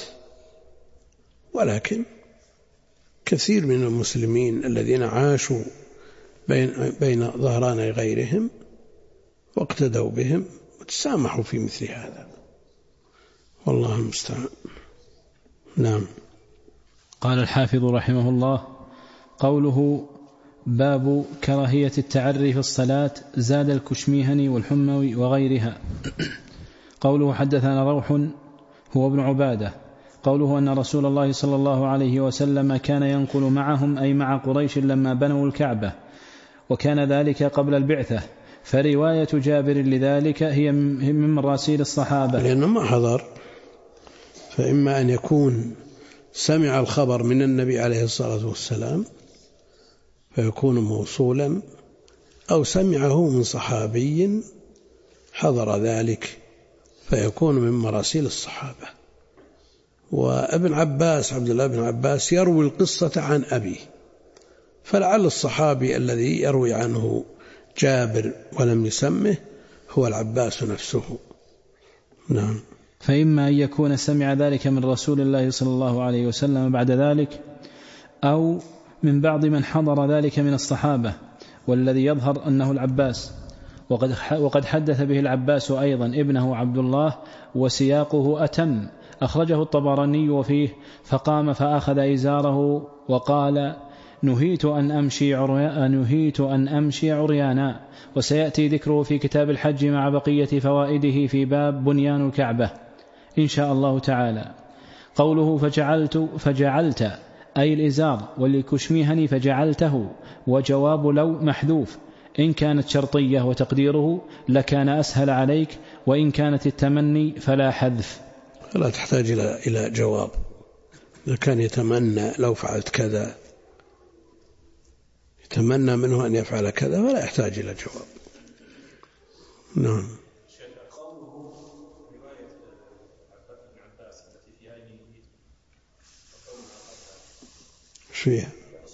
Speaker 1: ولكن كثير من المسلمين الذين عاشوا بين ظهراني غيرهم واقتدوا بهم وتسامحوا في مثل هذا، والله المستعان. نعم.
Speaker 2: قال الحافظ رحمه الله: قوله باب كراهية التعري في الصلاة، زاد الكشميهني والحموي وغيرها. قوله حدثنا روح هو ابن عبادة. قوله أن رسول الله صلى الله عليه وسلم كان ينقل معهم، أي مع قريش لما بنوا الكعبة، وكان ذلك قبل البعثة. فرواية جابر لذلك هي من مراسيل الصحابة،
Speaker 1: لأنه ما حضر، فإما أن يكون سمع الخبر من النبي عليه الصلاة والسلام فيكون موصولا، أو سمعه من صحابي حضر ذلك فيكون من مراسيل الصحابة. وابن عباس عبد الله بن عباس يروي القصة عن أبيه، فلعل الصحابي الذي يروي عنه جابر ولم يسمه هو العباس نفسه. نعم.
Speaker 2: فإما أن يكون سمع ذلك من رسول الله صلى الله عليه وسلم بعد ذلك، أو من بعض من حضر ذلك من الصحابة، والذي يظهر أنه العباس. وقد حدث به العباس أيضا ابنه عبد الله، وسياقه أتم، أخرجه الطبراني وفيه: فقام فأخذ إزاره وقال: نهيت أن أمشي عريانا. وسيأتي ذكره في كتاب الحج مع بقية فوائده في باب بنيان الكعبة إن شاء الله تعالى. قوله فجعلت أي الإزار، وللكشميهني فجعلته، وجواب لو محذوف إن كانت شرطية، وتقديره لكان أسهل عليك، وإن كانت التمني فلا حذف.
Speaker 1: لا تحتاج إلى جواب. إذا كان يتمنى لو فعلت كذا، يتمنى منه أن يفعل كذا، فلا يحتاج إلى جواب. نعم. فيها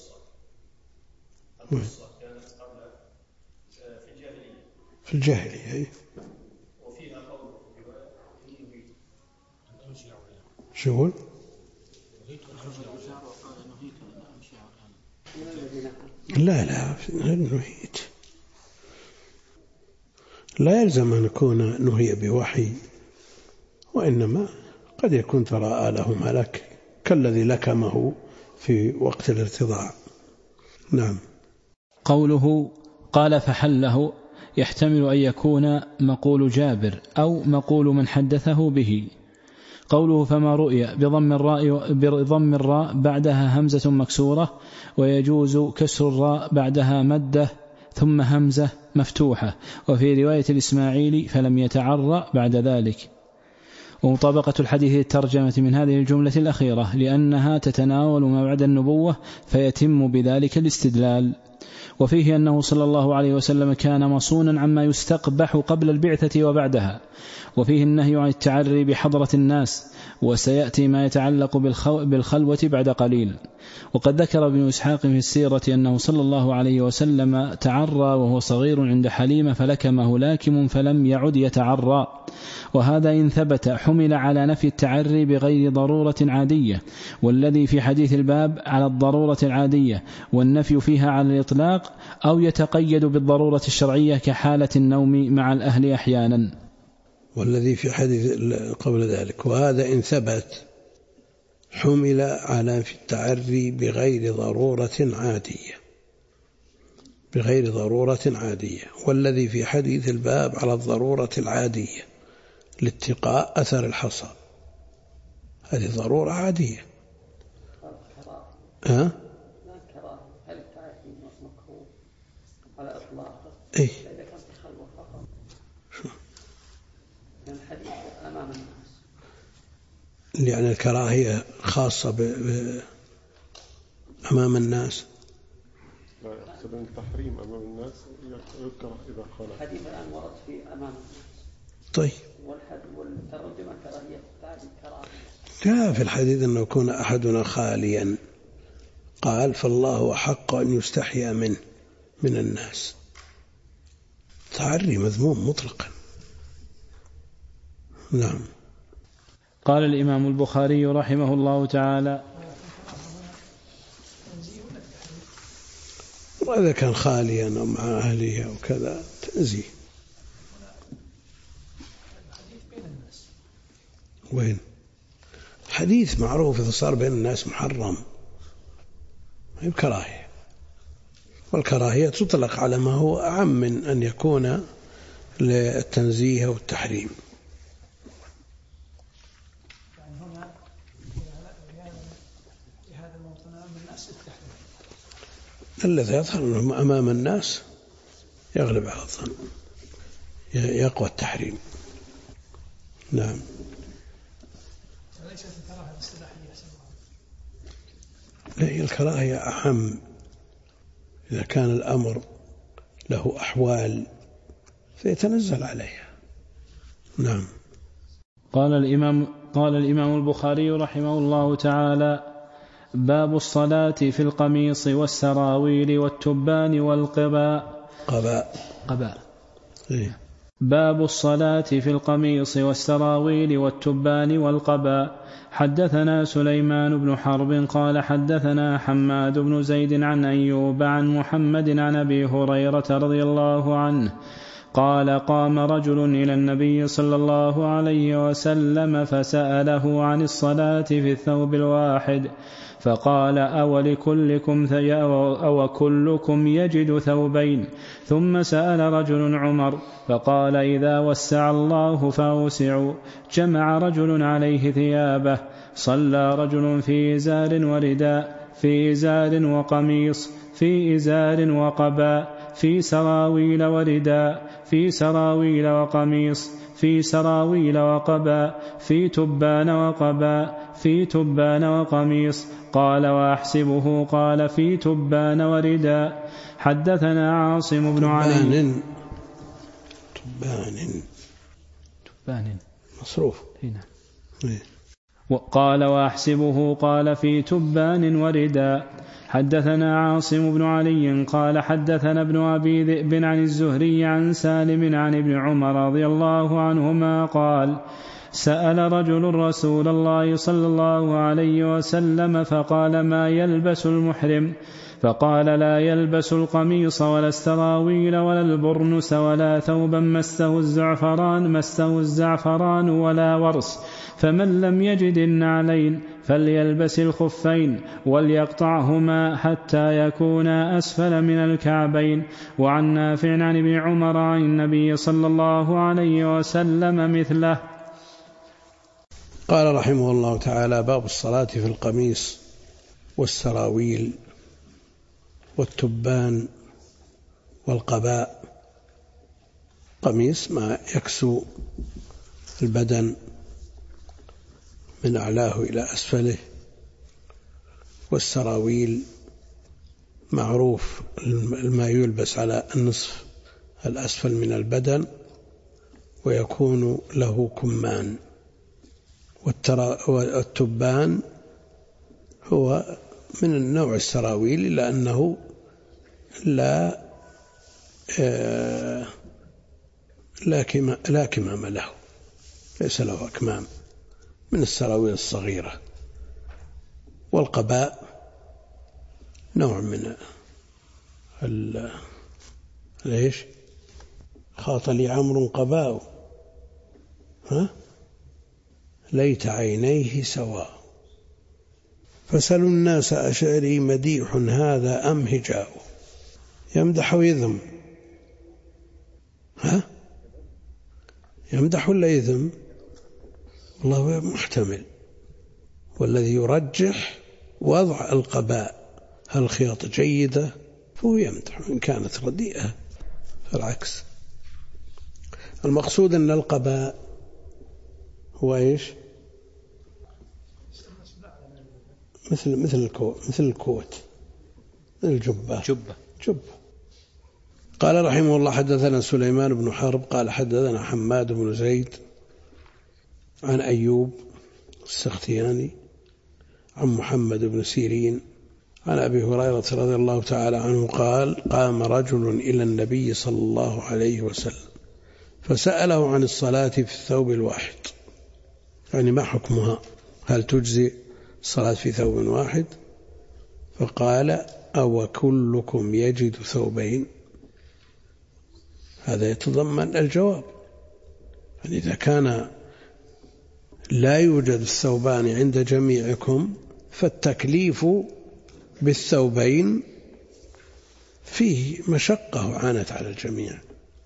Speaker 1: في الجاهلية
Speaker 5: وفيها قول في رواية
Speaker 1: شو يقول؟ لا نهيت، لا يلزم أن يكون نهي بوحي، وإنما قد يكون تراءى له ملك كالذي لكمه في وقت الارتضاع. نعم.
Speaker 2: قوله قال فحله يحتمل أن يكون مقول جابر أو مقول من حدثه به. قوله فما رؤي بضم الراء بعدها همزة مكسورة، ويجوز كسر الراء بعدها مدة ثم همزة مفتوحة، وفي رواية الإسماعيلي فلم يتعرى بعد ذلك. ومطابقة الحديث الترجمة من هذه الجملة الأخيرة، لأنها تتناول ما بعد النبوة فيتم بذلك الاستدلال. وفيه أنه صلى الله عليه وسلم كان مصونا عما يستقبح قبل البعثة وبعدها، وفيه النهي عن التعري بحضرة الناس، وسيأتي ما يتعلق بالخلوة بعد قليل. وقد ذكر ابن إسحاق في السيرة أنه صلى الله عليه وسلم تعرى وهو صغير عند حليمة فلكمه لاكم فلم يعد يتعرى، وهذا إن ثبت حمل على نفي التعري بغير ضرورة عادية، والذي في حديث الباب على الضرورة العادية، والنفي فيها على الإطلاق، أو يتقيد بالضرورة الشرعية كحالة النوم مع الأهل أحيانا.
Speaker 1: والذي في حديث قبل ذلك وهذا إن ثبت حمل على في التعري بغير ضرورة عادية، والذي في حديث الباب على الضرورة العادية لاتقاء أثر الحصى، هذه ضرورة عادية. هل التعري مكروه على إطلاقه؟ إيه. الحديث أمام الناس، لأن الكراهية خاصة أمام الناس.
Speaker 6: لا يقصد التحريم أمام الناس يذكر إذا خالف.
Speaker 5: الحديث الآن ورد في أمام الناس.
Speaker 1: طيب.
Speaker 5: والترجمة كراهية التعري كراهية.
Speaker 1: جاء في الحديث أنه يكون أحدنا خاليا، قال فالله أحق أن يستحيا منه من الناس. تعري مذموم مطلقا. نعم.
Speaker 2: قال الإمام البخاري رحمه الله تعالى:
Speaker 1: وإذا كان خاليا أو مع أهله أو كذا تنزيه. وين حديث معروف إذا صار بين الناس محرم، هي كراهية، والكراهية تطلق على ما هو أعم من أن يكون للتنزيه والتحريم. الذي يظهر أنه أمام الناس يغلب على الظن، يقوى التحريم. نعم.
Speaker 5: ليست الكراهية الاصطلاحية.
Speaker 1: لا، هي الكراهية أهم إذا كان الأمر له أحوال فيتنزل عليها. نعم.
Speaker 2: قال الإمام البخاري رحمه الله تعالى: باب الصلاة في القميص والسراويل والتبان والقباء. قباء.
Speaker 1: إيه؟
Speaker 2: باب الصلاة في القميص والسراويل والتبان والقباء. حدثنا سليمان بن حرب قال حدثنا حماد بن زيد عن أيوب عن محمد عن أبي هريرة رضي الله عنه قال قام رجل إلى النبي صلى الله عليه وسلم فسأله عن الصلاة في الثوب الواحد فقال أو كلكم يجد ثوبين. ثم سأل رجل عمر فقال إذا وسع الله فأوسعوا. جمع رجل عليه ثيابه. صلى رجل في إزار ورداء، في إزار وقميص، في إزار وقباء، في سراويل ورداء، في سراويل وقميص، في سراويل وقباء، في تبان وقباء، في تبان وقميص. قال وأحسبه قال في تبان ورداء. حدثنا عاصم بن علي
Speaker 1: تبان مصروف
Speaker 2: هنا. قال وأحسبه قال في تبان ورداء. حدثنا عاصم بن علي قال حدثنا ابن أبي ذئب عن الزهري عن سالم عن ابن عمر رضي الله عنهما قال سأل رجل رسول الله صلى الله عليه وسلم فقال ما يلبس المحرم؟ فقال لا يلبس القميص ولا السراويل ولا البرنس ولا ثوبا مسه الزعفران ولا ورس. فمن لم يجد النعلين فليلبس الخفين وليقطعهما حتى يكونا أسفل من الكعبين. وعن نافع عن ابن عمر عن النبي صلى الله عليه وسلم مثله.
Speaker 1: قال رحمه الله تعالى باب الصلاة في القميص والسراويل والتبان والقباء. قميص ما يكسو البدن من أعلاه إلى أسفله، والسراويل معروف ما يلبس على النصف الأسفل من البدن ويكون له كمان. والتبان هو من النوع السراويل إلا أنه لا كمام له، ليس له أكمام، من السراويل الصغيرة. والقباء نوع من ليش خاط لي عمرو قباء ليت عينيه سواء. فسلوا الناس أشعري مديح هذا أم هجاء. يمدح ويذم، يمدح ولا يذم؟ والله محتمل. والذي يرجح وضع القباء، هل الخياطة جيدة فهو يمدح، إن كانت رديئة فالعكس. المقصود أن القباء هو إيش؟ مثل الكوت، الجبة. قال رحمه الله حدثنا سليمان بن حرب قال حدثنا حماد بن زيد عن أيوب السختياني عن محمد بن سيرين عن أبي هريرة رضي الله تعالى عنه قال قام رجل إلى النبي صلى الله عليه وسلم فسأله عن الصلاة في الثوب الواحد، يعني ما حكمها، هل تجزي الصلاة في ثوب واحد؟ فقال أو كلكم يجد ثوبين؟ هذا يتضمن الجواب، يعني إذا كان لا يوجد الثوبان عند جميعكم فالتكليف بالثوبين فيه مشقة وعانت على الجميع.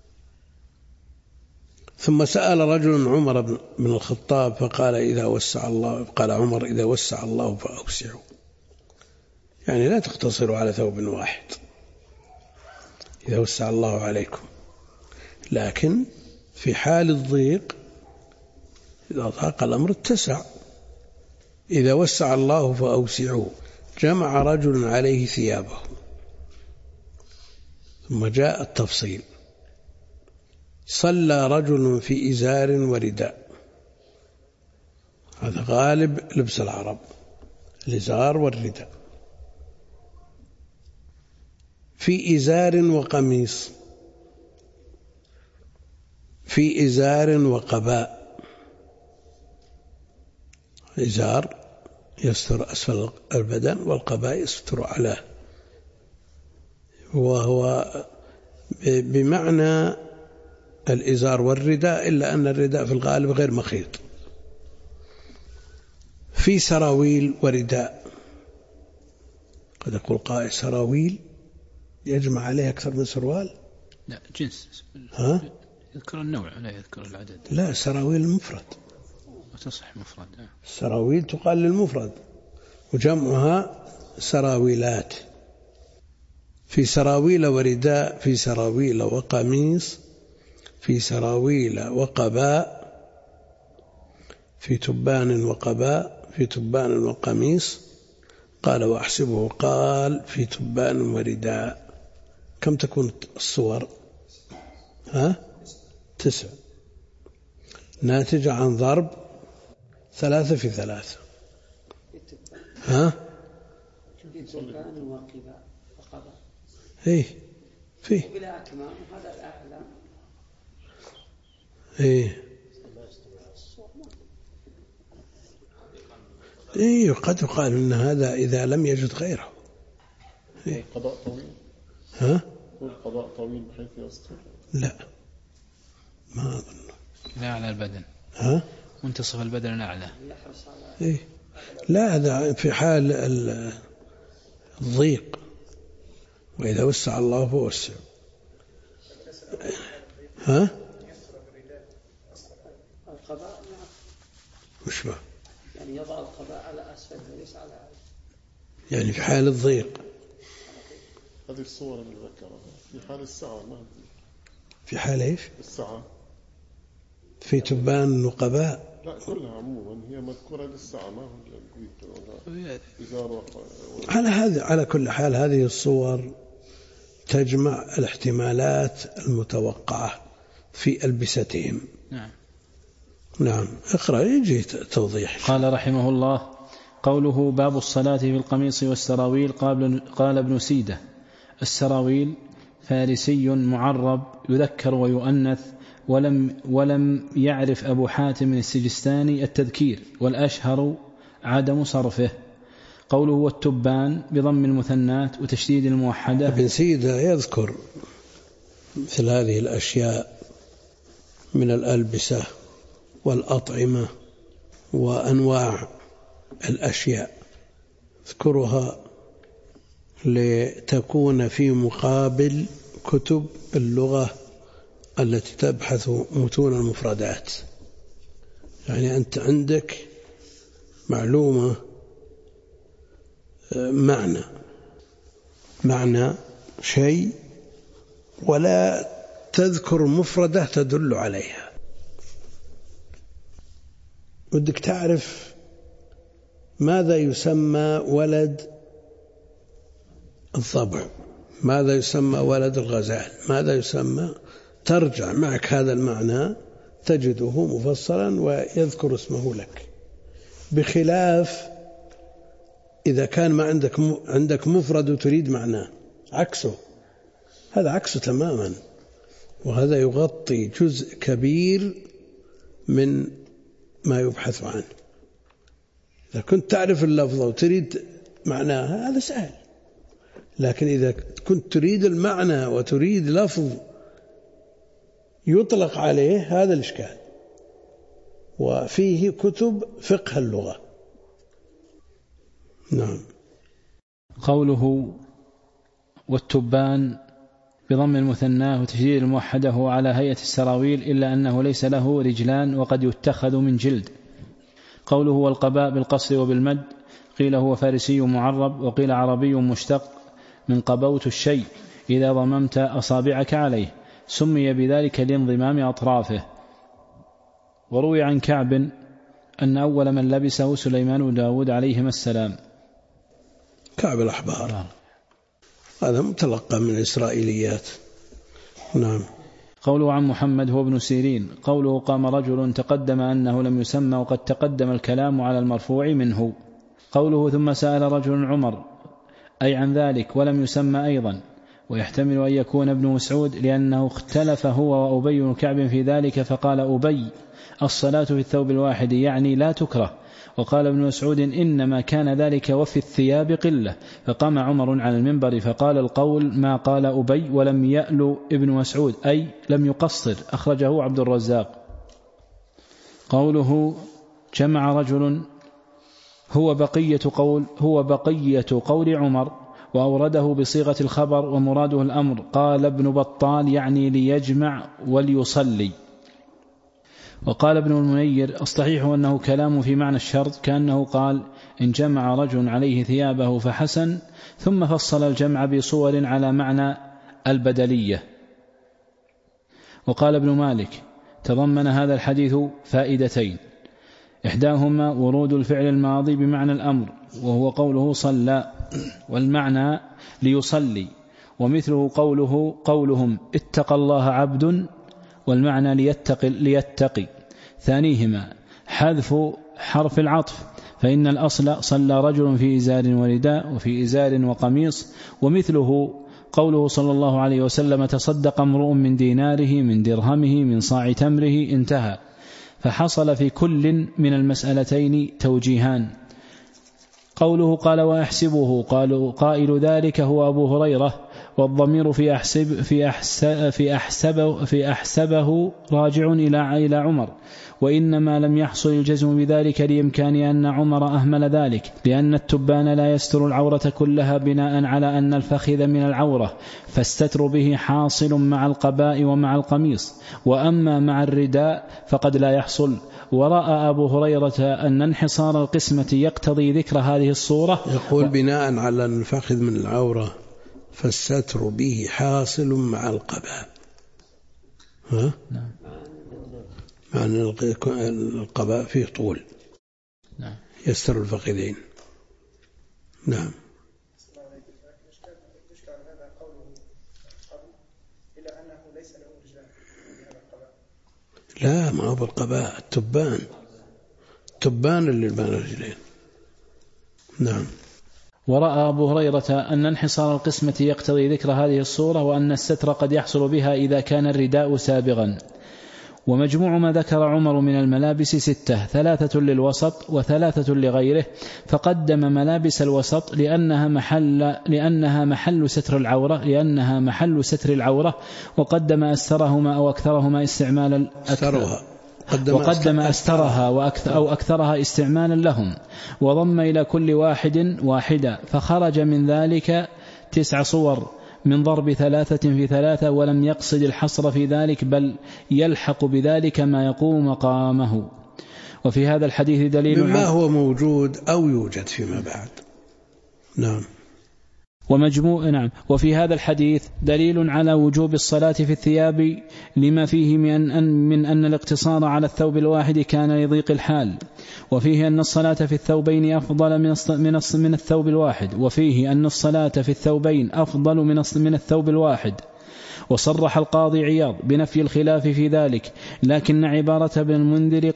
Speaker 1: ثم سأل رجل عمر بن الخطاب فقال إذا وسع الله، قال عمر إذا وسع الله فأوسعوا، يعني لا تقتصروا على ثوب واحد إذا وسع الله عليكم، لكن في حال الضيق إذا ضاق الأمر اتسع. إذا وسع الله فأوسعوا. جمع رجل عليه ثيابه، ثم جاء التفصيل. صلى رجل في إزار ورداء، هذا غالب لبس العرب، الإزار والرداء. في إزار وقميص، في إزار وقباء. إزار يستر أسفل البدن والقباء يستر أعلاه، وهو بمعنى الإزار والرداء، إلا أن الرداء في الغالب غير مخيط. في سراويل ورداء، قد يقول قائل سراويل يجمع عليه أكثر من سروال؟
Speaker 5: لا، جنس.
Speaker 1: ها؟
Speaker 5: يذكر النوع لا يذكر العدد.
Speaker 1: لا، سراويل المفرد،
Speaker 5: وتصح مفرد.
Speaker 1: السراويل تقال للمفرد وجمعها سراويلات. في سراويل ورداء، في سراويل وقميص، في سراويل وقباء، في تبان وقباء، في تبان وقميص. قال وأحسبه قال في تبان ورداء. كم تكون الصور؟ 9، ناتجة عن ضرب 3 في 3.
Speaker 7: في تبان وقباء وقباء.
Speaker 1: إيه فيه.
Speaker 7: بلا أكمام هذا الأعلى.
Speaker 1: إيه قد يقال إن هذا إذا لم يجد غيره.
Speaker 6: قضاء طويل. قضاء طويل بحيث يستر.
Speaker 1: لا، ما أظن.
Speaker 5: لا على البدن. منتصف البدن الأعلى.
Speaker 1: إيه لا، هذا في حال الضيق، وإذا وسع الله فوسع.
Speaker 7: القباء
Speaker 1: مش بقى.
Speaker 7: يعني يضع القباء على أسفل وليس على أعلى،
Speaker 1: يعني في حال الضيق.
Speaker 6: هذه الصور اللي ذكرها في حال السعة، ما
Speaker 1: في حال إيش؟
Speaker 6: السعة.
Speaker 1: في تبان النقباء.
Speaker 6: لا، كلها عموما هي مذكورة للسعة، ما هو إزار
Speaker 1: على كل حال هذه الصور تجمع الاحتمالات المتوقعة في ألبستهم. نعم. اقرأ يجي توضيح.
Speaker 2: قال رحمه الله: قوله باب الصلاة في القميص والسراويل. قال ابن سيدة: السراويل فارسي معرب يذكر ويؤنث، ولم يعرف أبو حاتم السجستاني التذكير، والأشهر عدم صرفه. قوله والتبان بضم المثنات وتشديد الموحدة.
Speaker 1: ابن سيدة يذكر مثل هذه الأشياء من الألبسة والأطعمة وأنواع الأشياء، اذكرها لتكون في مقابل كتب اللغة التي تبحث متون المفردات. يعني أنت عندك معلومة، معنى شيء ولا تذكر مفردة تدل عليها. بدك تعرف ماذا يسمى ولد الضبع، ماذا يسمى ولد الغزال، ماذا يسمى، ترجع معك هذا المعنى تجده مفصلا ويذكر اسمه لك، بخلاف إذا كان ما عندك مفرد وتريد معناه، عكسه، هذا عكسه تماما، وهذا يغطي جزء كبير من ما يبحث عنه. إذا كنت تعرف اللفظة وتريد معناها هذا سهل، لكن إذا كنت تريد المعنى وتريد لفظ يطلق عليه هذا الإشكال. وفيه كتب فقه اللغة. نعم.
Speaker 2: قوله والتبان بضم المثناه وتشديد الموحدة هو على هيئة السراويل، إلا أنه ليس له رجلان وقد يتخذ من جلد. قوله والقباء بالقصر وبالمد. قيل هو فارسي معرب، وقيل عربي مشتق من قبوت الشيء إذا ضممت أصابعك عليه، سمي بذلك لانضمام أطرافه. وروي عن كعب أن أول من لبسه سليمان وداود عليهما السلام.
Speaker 1: كعب الأحبار هذا متلقى من الإسرائيليات. نعم.
Speaker 2: قوله عن محمد هو ابن سيرين. قوله قام رجل تقدم أنه لم يسمى، وقد تقدم الكلام على المرفوع منه. قوله ثم سأل رجل عمر أي عن ذلك ولم يسمى أيضا، ويحتمل أن يكون ابن مسعود، لأنه اختلف هو وأبي بن كعب في ذلك، فقال أبي الصلاة في الثوب الواحد يعني لا تكره، وقال ابن مسعود إنما كان ذلك وفي الثياب قلة. فقام عمر على المنبر فقال القول ما قال أبي ولم يأل ابن مسعود أي لم يقصر. أخرجه عبد الرزاق. قوله جمع رجل هو بقية قول عمر وأورده بصيغة الخبر ومراده الأمر. قال ابن بطال يعني ليجمع وليصلي. وقال ابن المنير الصحيح أنه كلام في معنى الشرط كأنه قال إن جمع رجل عليه ثيابه فحسن، ثم فصل الجمع بصور على معنى البدلية. وقال ابن مالك تضمن هذا الحديث فائدتين، إحداهما ورود الفعل الماضي بمعنى الأمر وهو قوله صلى، والمعنى ليصلي، ومثله قولهم اتقى الله عبد، والمعنى ليتقي. ثانيهما حذف حرف العطف، فإن الأصل صلى رجل في إزار ورداء وفي إزار وقميص، ومثله قوله صلى الله عليه وسلم تصدق امرؤ من ديناره من درهمه من صاع تمره، انتهى. فحصل في كل من المسألتين توجيهان. قوله قال وأحسبه، قالوا قائل ذلك هو أبو هريرة، والضمير في أحسبه راجع إلى عمر، وإنما لم يحصل الجزم بذلك لإمكان أن عمر أهمل ذلك، لأن التبان لا يستر العورة كلها بناء على أن الفخذ من العورة، فالستر به حاصل مع القباء ومع القميص، وأما مع الرداء فقد لا يحصل. ورأى أبو هريرة أن انحصار القسمة يقتضي ذكر هذه الصورة.
Speaker 1: يقول بناء على أن الفخذ من العورة فالستر به حاصل مع القباء. ها؟
Speaker 2: نعم.
Speaker 1: مع أن القباء فيه طول.
Speaker 2: نعم.
Speaker 1: يستر الفخذين. نعم. لا، ما هو بالقباء، التبان اللي بين الرجلين. نعم.
Speaker 2: ورأى أبو هريرة أن انحصار القسمة يقتضي ذكر هذه الصورة، وأن الستر قد يحصل بها إذا كان الرداء سابغا. ومجموع ما ذكر عمر من الملابس 6، 3 للوسط و3 لغيره، فقدم ملابس الوسط لأنها محل ستر العورة، وقدم أسترهما أو أكثرهما استعمالا وقدم أسترها أو أكثرها استعمالا لهم، وضم إلى كل واحدة، فخرج من ذلك 9 صور من ضرب 3 في 3، ولم يقصد الحصر في ذلك، بل يلحق بذلك ما يقوم مقامه. وفي هذا الحديث دليل
Speaker 1: مما هو موجود أو يوجد فيما بعد. نعم.
Speaker 2: وفي هذا الحديث دليل على وجوب الصلاة في الثياب، لما فيه من أن الاقتصار على الثوب الواحد كان لضيق الحال، وفيه أن الصلاة في الثوبين أفضل من الثوب الواحد، وفيه أن الصلاة في الثوبين أفضل من الثوب الواحد. وصرح القاضي عياض بنفي الخلاف في ذلك، لكن عبارة ابن المنذر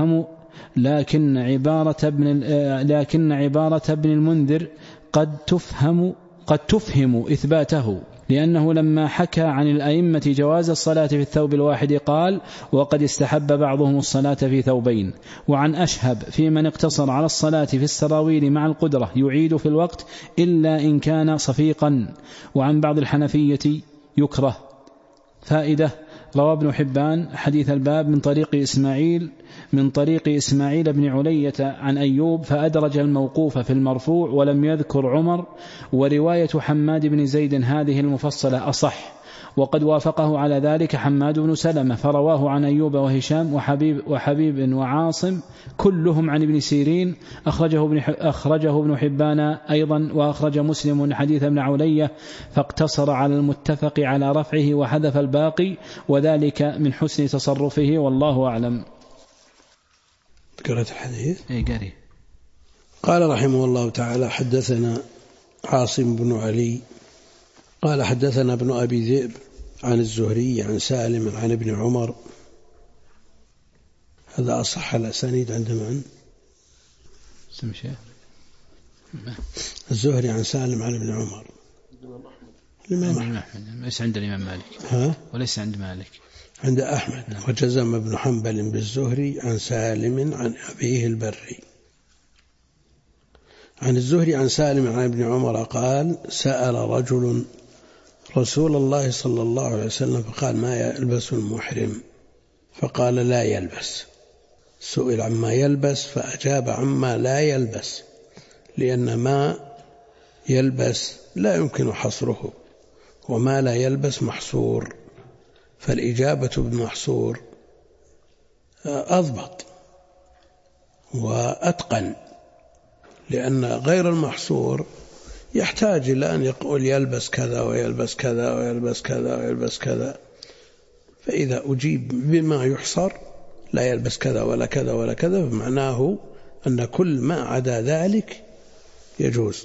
Speaker 2: قد تفهم إثباته، لأنه لما حكى عن الأئمة جواز الصلاة في الثوب الواحد قال وقد استحب بعضهم الصلاة في ثوبين. وعن أشهب في من اقتصر على الصلاة في السراويل مع القدرة يعيد في الوقت إلا إن كان صفيقا. وعن بعض الحنفية يكره. فائدة: روى ابن حبان حديث الباب من طريق إسماعيل بن علية عن أيوب، فأدرج الموقوف في المرفوع ولم يذكر عمر. ورواية حماد بن زيد هذه المفصلة أصح، وقد وافقه على ذلك حماد بن سلمة، فرواه عن أيوب وحبيب وعاصم كلهم عن ابن سيرين. أخرجه ابن حبان أيضا، وأخرج مسلم حديث ابن علية، فاقتصر على المتفق على رفعه وحذف الباقي، وذلك من حسن تصرفه، والله أعلم.
Speaker 1: قرأت الحديث؟
Speaker 2: قري.
Speaker 1: قال رحمه الله تعالى: حدثنا عاصم بن علي قال حدثنا ابن أبي ذئب عن الزهري عن سالم عن ابن عمر. هذا أصح الأسانيد عند من؟ الزهري عن سالم عن ابن عمر. الإمام أحمد.
Speaker 2: ليس عند الإمام مالك. وليس عند مالك،
Speaker 1: عند أحمد. وجزم ابن حنبل بالزهري عن سالم عن أبيه البري. عن الزهري عن سالم عن ابن عمر قال سأل رجل رسول الله صلى الله عليه وسلم فقال ما يلبس المحرم؟ فقال لا يلبس. سئل عما يلبس فأجاب عما لا يلبس، لأن ما يلبس لا يمكن حصره، وما لا يلبس محصور، فالإجابة بالمحصور أضبط وأتقن، لأن غير المحصور يحتاج إلى أن يقول يلبس كذا ويلبس كذا ويلبس كذا ويلبس كذا، فإذا أجيب بما يحصر لا يلبس كذا ولا كذا ولا كذا فمعناه أن كل ما عدا ذلك يجوز.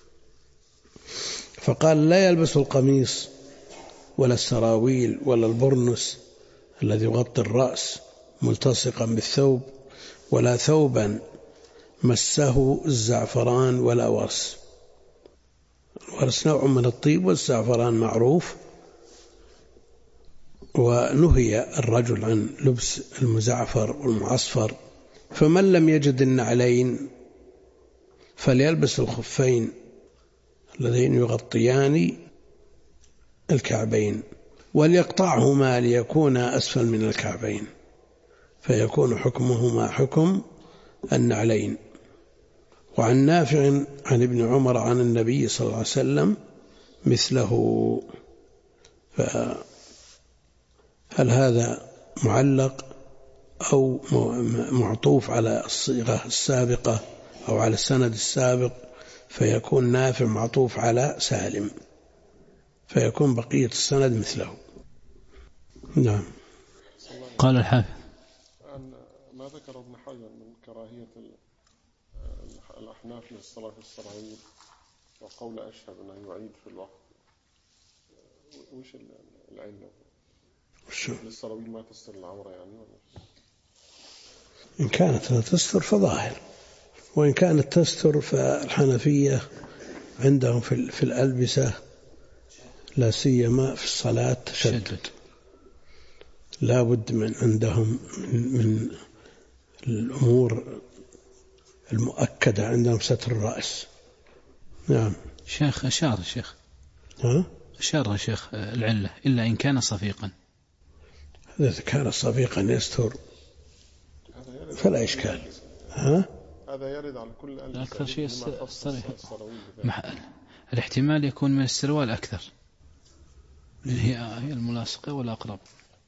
Speaker 1: فقال لا يلبس القميص ولا السراويل ولا البرنس الذي يغطي الرأس ملتصقا بالثوب، ولا ثوبا مسه الزعفران ولا ورس. الورس نوع من الطيب والزعفران معروف، ونهي الرجل عن لبس المزعفر والمعصفر. فمن لم يجد النعلين فليلبس الخفين اللذين يغطيان الكعبين، وليقطعهما ليكون أسفل من الكعبين، فيكون حكمهما حكم النعلين. وعن نافع عن ابن عمر عن النبي صلى الله عليه وسلم مثله. فهل هذا معلق أو معطوف على الصيغة السابقة أو على السند السابق؟ فيكون نافع معطوف على سالم، فيكون بقية السند مثله. نعم.
Speaker 2: قال الحافظ
Speaker 6: ما ذكر ابن حجر من كراهية الأحناف للصلاة في السراويل وقول أشهب أنه يعيد في الوقت، وش العلة؟ للسراويل ما تستر العورة يعني؟
Speaker 1: إن كانت لا تستر فظاهر، وإن كانت تستر فالحنفية عندهم في الألبسة لا سيما في الصلاة تشدد، لا بد من عندهم من الأمور المؤكدة عندهم ستر الرأس. نعم.
Speaker 2: شيخ أشار شيخ العلة إلا إن كان صفيقا.
Speaker 1: إذا كان صفيقا يستر فلا إشكال.
Speaker 6: هذا يرد على كل
Speaker 2: أكثر شيء الصريح الاحتمال يكون من السروال أكثر، هي الملاصقة والأقرب.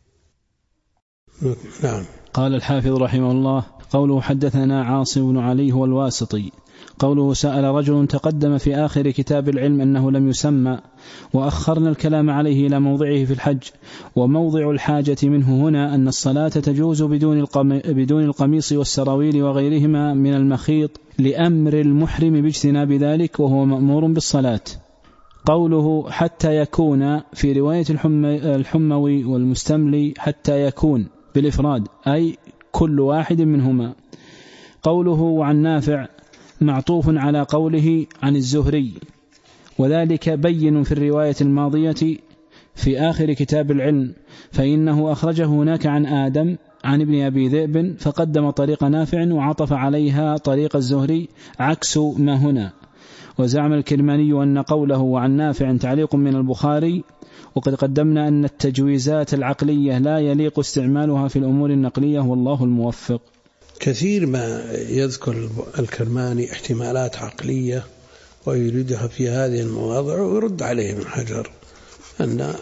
Speaker 1: نعم.
Speaker 2: قال الحافظ رحمه الله قوله حدثنا عاصم بن علي هو الواسطي. قوله سأل رجل تقدم في آخر كتاب العلم أنه لم يسمى، وأخرنا الكلام عليه إلى موضعه في الحج. وموضع الحاجة منه هنا أن الصلاة تجوز بدون القميص والسراويل وغيرهما من المخيط لأمر المحرم باجتناب ذلك، وهو مأمور بالصلاة. قوله حتى يكون في رواية الحموي والمستملي حتى يكون بالإفراد أي كل واحد منهما. قوله عن نافع معطوف على قوله عن الزهري، وذلك بين في الرواية الماضية في آخر كتاب العلم، فإنه أخرجه هناك عن آدم عن ابن أبي ذئب فقدم طريق نافع وعطف عليها طريق الزهري عكس ما هنا. وزعم الكرماني أن قوله عن نافع تعليق من البخاري، وقد قدمنا أن التجويزات العقلية لا يليق استعمالها في الأمور النقلية، والله الموفق.
Speaker 1: كثير ما يذكر الكرماني احتمالات عقلية ويريدها في هذه المواضع، ويرد عليه ابن حجر أن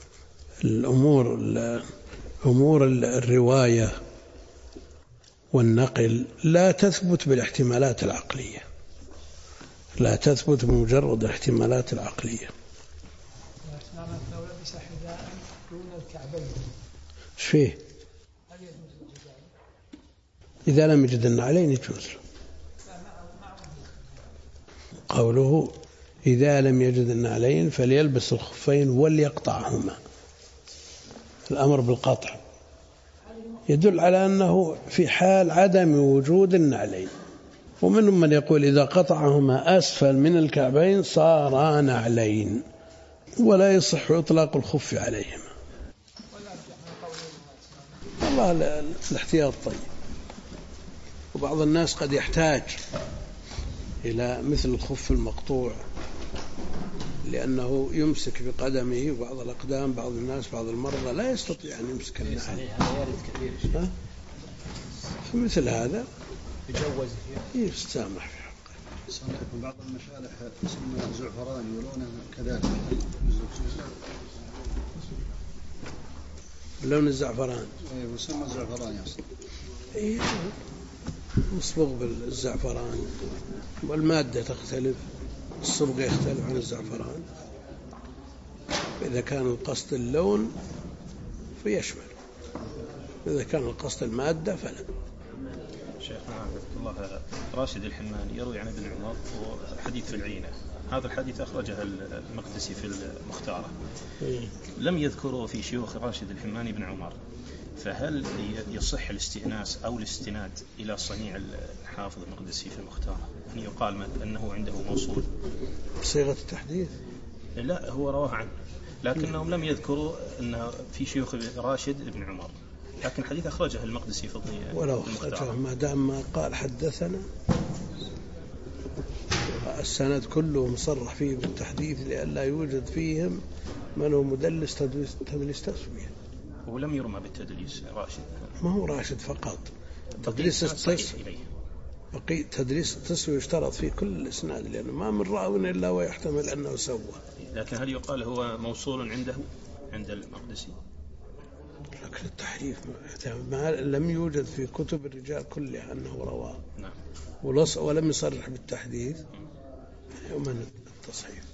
Speaker 1: أمور الرواية والنقل لا تثبت بالاحتمالات العقلية، لا تثبت بمجرد الاحتمالات العقلية.
Speaker 5: لو لبس حذاء دون الكعبين
Speaker 1: ايش فيه؟ إذا لم يجد النعلين يجوز. قوله إذا لم يجد النعلين فليلبس الخفين وليقطعهما، الأمر بالقطع يدل على أنه في حال عدم وجود النعلين. ومنهم من يقول إذا قطعهما أسفل من الكعبين صارا نعلين، ولا يصح إطلاق الخف عليهما. والله الاحتياط طيب. وبعض الناس قد يحتاج إلى مثل الخف المقطوع، لأنه يمسك بقدمه، وبعض الأقدام بعض الناس بعض المرضى لا يستطيع أن يمسك النعل.
Speaker 5: هذا يرد كثير.
Speaker 1: فمثل هذا
Speaker 5: يجوز
Speaker 1: يستسامح في حقه.
Speaker 3: بعض المشالح يسمى زعفران ولونه كذلك.
Speaker 1: لون الزعفران
Speaker 3: يسمى زعفران أصلا.
Speaker 1: مصبوغ بالزعفران، والمادة تختلف، الصبغ يختلف عن الزعفران. إذا كان القصد اللون فيشمل، إذا كان القصد المادة فلا.
Speaker 8: شيخنا عبد الله راشد الحماني يروي عن ابن عمر وحديث في العينة، هذا الحديث أخرجه المقدسي في المختارة، لم يذكره في شيوخ راشد الحماني بن عمر، فهل يصح الاستئناس أو الاستناد إلى صنيع الحافظ المقدسي في المختارة أن يقال أنه عنده موصول
Speaker 1: بصيغة التحديث؟
Speaker 8: لا، هو رواه عنه، لكنهم لم يذكروا أنه في شيوخ راشد بن عمر، لكن حديث أخرجه المقدسي في المختارة.
Speaker 1: ولو أخرجه ما دام ما قال حدثنا، السند كله مصرح فيه بالتحديث، لئلا يوجد فيهم من هو مدلس تدليس تسوية.
Speaker 8: ولم يرمى بالتدليس راشد،
Speaker 1: ما هو راشد فقط، تدليس التسوية يشترط فيه كل الإسناد، لأنه ما من راو إلا ويحتمل أنه سوى.
Speaker 8: لكن هل يقال هو موصول عنده عند المقدسي؟
Speaker 1: لكن التحريف ما لم يوجد في كتب الرجال كلها أنه رواه.
Speaker 8: نعم.
Speaker 1: ولم يصرح بالتحديث ومن التصحيح.